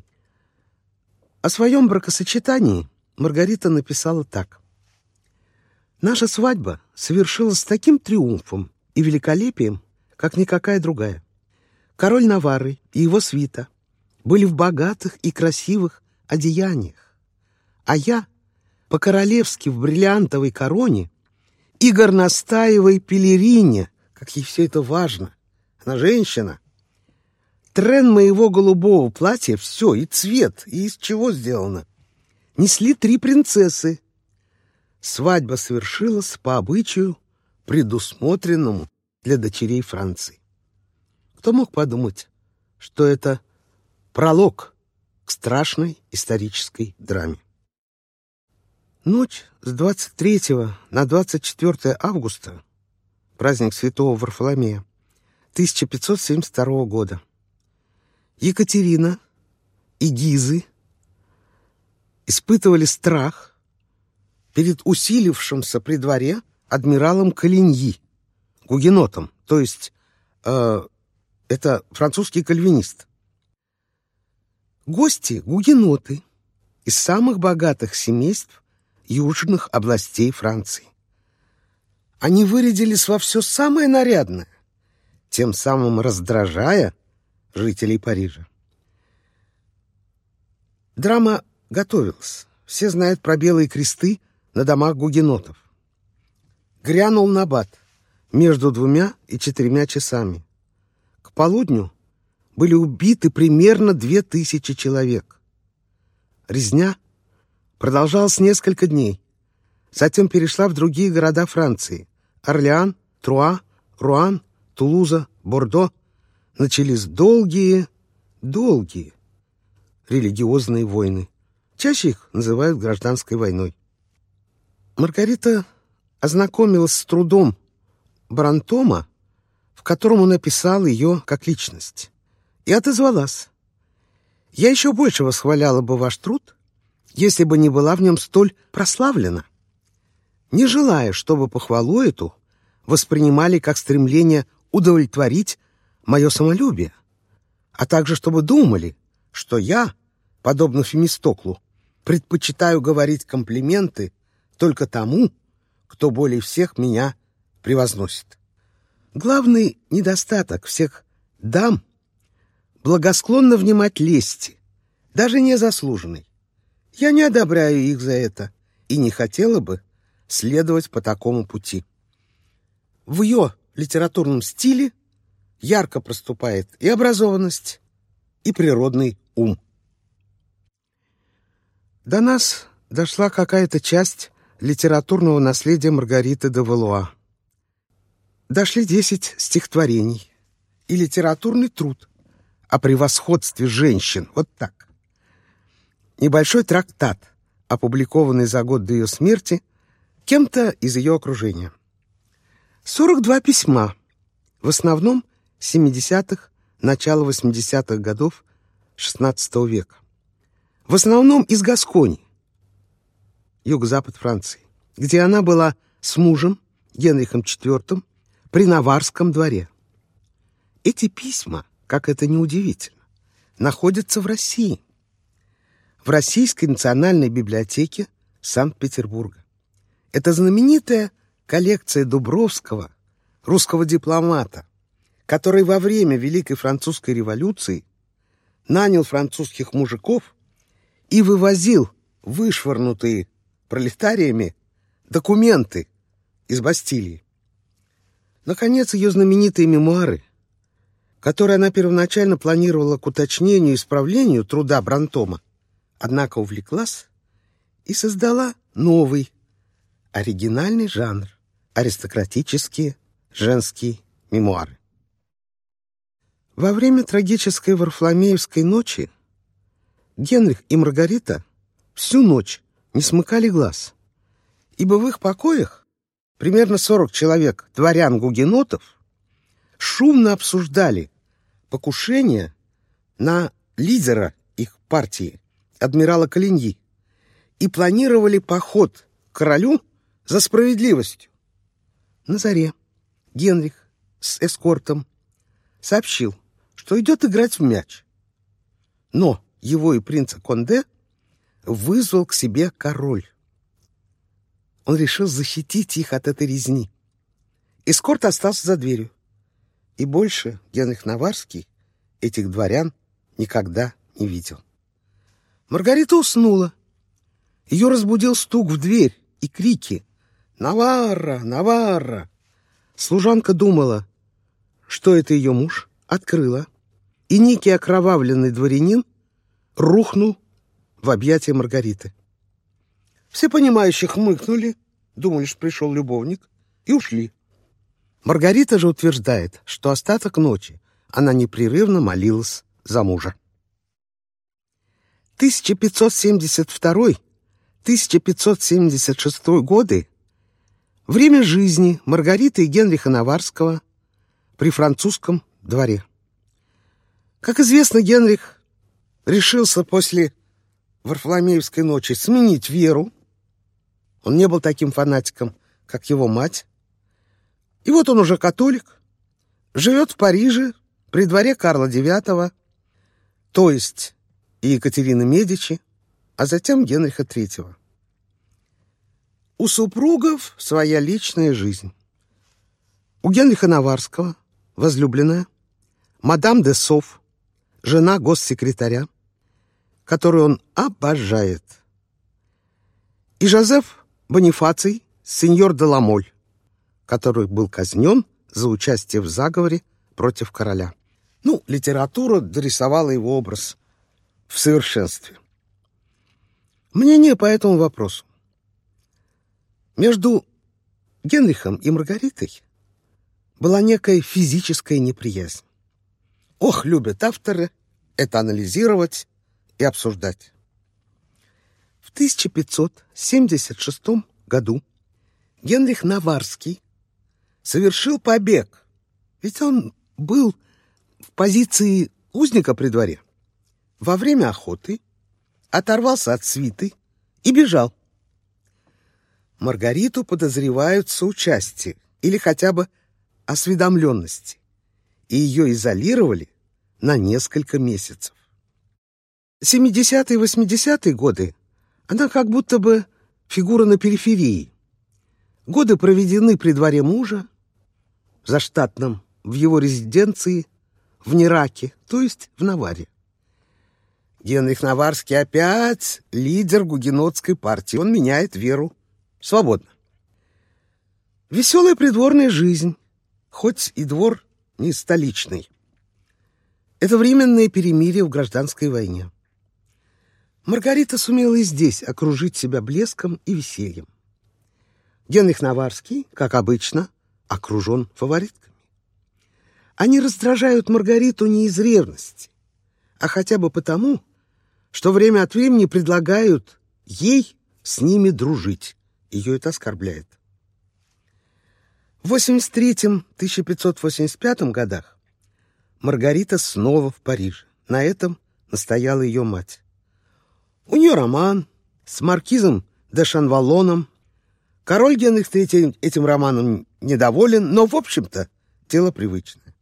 О своем бракосочетании Маргарита написала так. «Наша свадьба совершилась с таким триумфом и великолепием, как никакая другая. Король Наварры и его свита были в богатых и красивых одеяниях, а я по-королевски в бриллиантовой короне и горностаевой пелерине, как ей все это важно. Она женщина. Трен моего голубого платья, все, и цвет, и из чего сделано. Несли 3 принцессы. Свадьба совершилась по обычаю, предусмотренному для дочерей Франции. Кто мог подумать, что это пролог к страшной исторической драме. Ночь с 23 на 24 августа, праздник Святого Варфоломея, 1572 года, Екатерина и Гизы испытывали страх перед усилившимся при дворе адмиралом Коligny, гугенотом, то есть это французский кальвинист. Гости — гугеноты из самых богатых семейств южных областей Франции. Они вырядились во все самое нарядное, тем самым раздражая жителей Парижа. Драма готовилась. Все знают про белые кресты на домах гугенотов. Грянул набат между 2 и 4 часами. К полудню были убиты примерно 2000 человек. Резня продолжалась несколько дней. Затем перешла в другие города Франции. Орлеан, Труа, Руан, Тулуза, Бордо. Начались долгие религиозные войны. Чаще их называют гражданской войной. Маргарита ознакомилась с трудом Брантома, в котором он описал ее как личность, и отозвалась: «Я еще больше восхваляла бы ваш труд, если бы не была в нем столь прославлена, не желая, чтобы похвалу эту воспринимали как стремление удовлетворить мое самолюбие, а также чтобы думали, что я, подобно Фемистоклу, предпочитаю говорить комплименты только тому, кто более всех меня превозносит. Главный недостаток всех дам — благосклонно внимать лести, даже незаслуженной. Я не одобряю их за это и не хотела бы следовать по такому пути. В ее литературном стиле ярко проступает и образованность, и природный ум». До нас дошла какая-то часть литературного наследия Маргариты де Валуа. Дошли 10 стихотворений и литературный труд о превосходстве женщин. Вот так. Небольшой трактат, опубликованный за год до ее смерти кем-то из ее окружения. 42 письма, в основном 70-х, начало 80-х годов XVI века. В основном из Гаскони, юго-запад Франции, где она была с мужем Генрихом IV при Наварском дворе. Эти письма, как это ни удивительно, находятся в России, в Российской национальной библиотеке Санкт-Петербурга. Это знаменитая коллекция Дубровского, русского дипломата, который во время Великой Французской революции нанял французских мужиков и вывозил вышвырнутые пролетариями документы из Бастилии. Наконец, ее знаменитые мемуары, которые она первоначально планировала к уточнению и исправлению труда Брантома, однако увлеклась и создала новый, оригинальный жанр — аристократические женские мемуары. Во время трагической Варфоломеевской ночи Генрих и Маргарита всю ночь не смыкали глаз, ибо в их покоях примерно 40 человек, дворян-гугенотов, шумно обсуждали покушение на лидера их партии, адмирала Коligny, и планировали поход к королю за справедливостью. На заре Генрих с эскортом сообщил, что идет играть в мяч. Но его и принца Конде вызвал к себе король. Он решил защитить их от этой резни. Эскорт остался за дверью. И больше Генрих Наварский этих дворян никогда не видел. Маргарита уснула. Ее разбудил стук в дверь и крики: «Наварра! Наварра!». Служанка думала, что это ее муж, открыла, и некий окровавленный дворянин рухнул в объятия Маргариты. Все понимающие хмыкнули, думали, что пришел любовник, и ушли. Маргарита же утверждает, что остаток ночи она непрерывно молилась за мужа. 1572-1576 годы — время жизни Маргариты и Генриха Наварского при французском дворе. Как известно, Генрих решился после Варфоломеевской ночи сменить веру. Он не был таким фанатиком, как его мать. И вот он уже католик, живет в Париже при дворе Карла IX, то есть и Екатерины Медичи, а затем Генриха III. У супругов своя личная жизнь. У Генриха Наварского возлюбленная мадам де Соф, жена госсекретаря, которую он обожает. И Жозеф Бонифаций, сеньор де Ламоль, который был казнен за участие в заговоре против короля. Литература дорисовала его образ в совершенстве. Мнение по этому вопросу. Между Генрихом и Маргаритой была некая физическая неприязнь. Ох, любят авторы это анализировать и обсуждать. В 1576 году Генрих Наварский совершил побег, ведь он был в позиции узника при дворе. Во время охоты оторвался от свиты и бежал. Маргариту подозревают в соучастии или хотя бы осведомленности, и ее изолировали на несколько месяцев. 70-е и 80-е годы она как будто бы фигура на периферии. Годы проведены при дворе мужа, заштатном в его резиденции в Нераке, то есть в Наварре. Генрих Наварский опять лидер гугенотской партии. Он меняет веру свободно. Веселая придворная жизнь, хоть и двор не столичный. Это временное перемирие в гражданской войне. Маргарита сумела и здесь окружить себя блеском и весельем. Генрих Наварский, как обычно, окружен фаворитками. Они раздражают Маргариту не из ревности, а хотя бы потому, что время от времени предлагают ей с ними дружить. Ее это оскорбляет. В 1583-1585 годах Маргарита снова в Париже. На этом настояла ее мать. У нее роман с маркизом де Шанвалоном. Король Генрих III этим романом недоволен, но, в общем-то, дело привычное.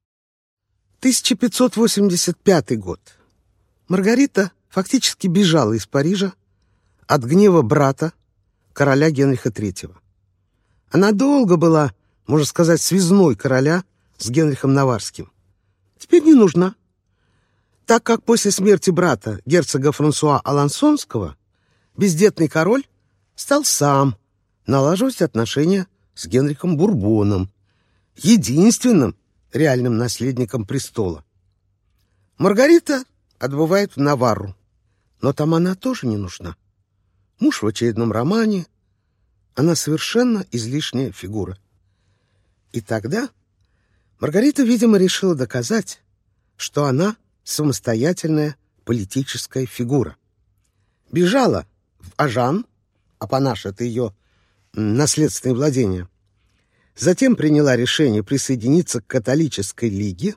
1585 год. Маргарита фактически бежала из Парижа от гнева брата, короля Генриха III. Она долго была, можно сказать, связной короля с Генрихом Наварским. Теперь не нужна, так как после смерти брата, герцога Франсуа Алансонского, бездетный король стал сам налаживать отношения с Генрихом Бурбоном, единственным реальным наследником престола. Маргарита отбывает в Наварру, но там она тоже не нужна. Муж в очередном романе, она совершенно излишняя фигура. И тогда Маргарита, видимо, решила доказать, что она самостоятельная политическая фигура. Бежала в Ажан, Апанаж — это ее наследственные владения. Затем приняла решение присоединиться к католической лиге,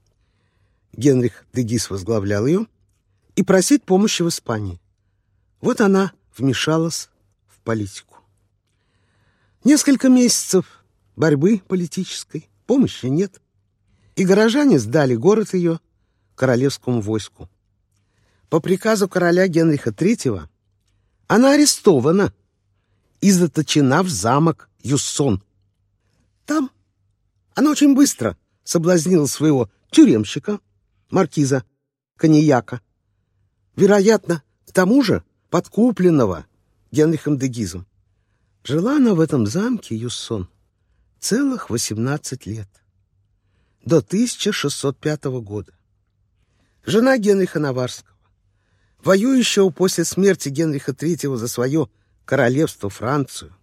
Генрих де Гиз возглавлял ее, и просить помощи в Испании. Вот она вмешалась в политику. Несколько месяцев борьбы политической, помощи нет, и горожане сдали город ее королевскому войску. По приказу короля Генриха III она арестована и заточена в замок Юссон. Там она очень быстро соблазнила своего тюремщика, маркиза Коньяка, вероятно, к тому же подкупленного Генрихом де Гизом. Жила она в этом замке Юссон целых 18 лет, до 1605 года. Жена Генриха Наварского, воюющего после смерти Генриха III за свое королевство Францию.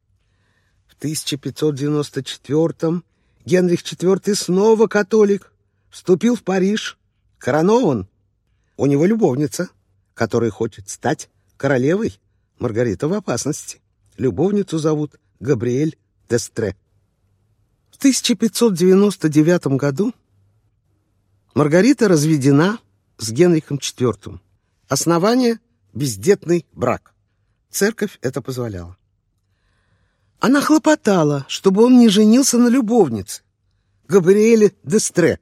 В 1594-м Генрих IV снова католик, вступил в Париж, коронован. У него любовница, которая хочет стать королевой. Маргарита в опасности. Любовницу зовут Габриэль d'Estrées. В 1599 году Маргарита разведена с Генрихом IV. Основание – бездетный брак. Церковь это позволяла. Она хлопотала, чтобы он не женился на любовнице, Габриэле d'Estrées.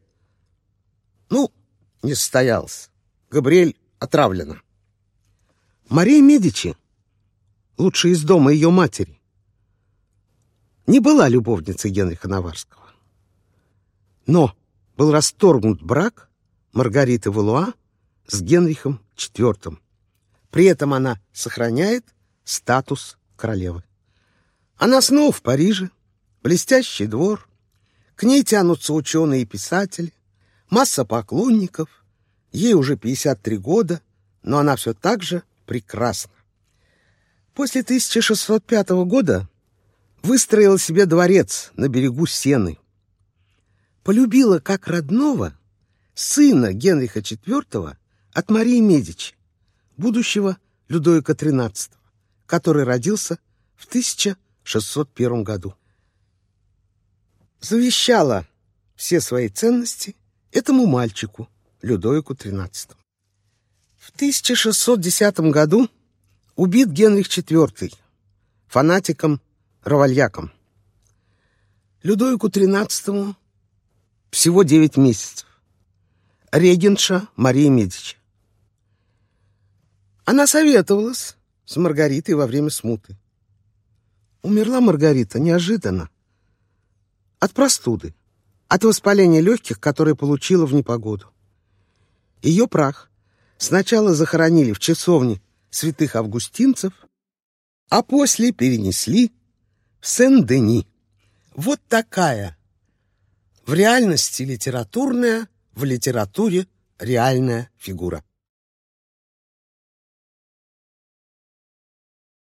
Не состоялось. Габриэль отравлена. Мария Медичи, лучшая из дома ее матери, не была любовницей Генриха Наварского. Но был расторгнут брак Маргариты Валуа с Генрихом IV. При этом она сохраняет статус королевы. Она снова в Париже, блестящий двор, к ней тянутся ученые и писатели, масса поклонников, ей уже 53 года, но она все так же прекрасна. После 1605 года выстроила себе дворец на берегу Сены. Полюбила как родного сына Генриха IV от Марии Медичи, будущего Людовика XIII, который родился в 1601 году. Завещала все свои ценности этому мальчику, Людовику XIII. В 1610 году убит Генрих IV, фанатиком-равальяком. Людовику XIII всего 9 месяцев. Регентша Мария Медичи. Она советовалась с Маргаритой во время смуты. Умерла Маргарита неожиданно. От простуды, от воспаления легких, которое получила в непогоду. Ее прах сначала захоронили в часовне святых августинцев, а после перенесли в Сен-Дени. Вот такая в реальности литературная, в литературе реальная фигура.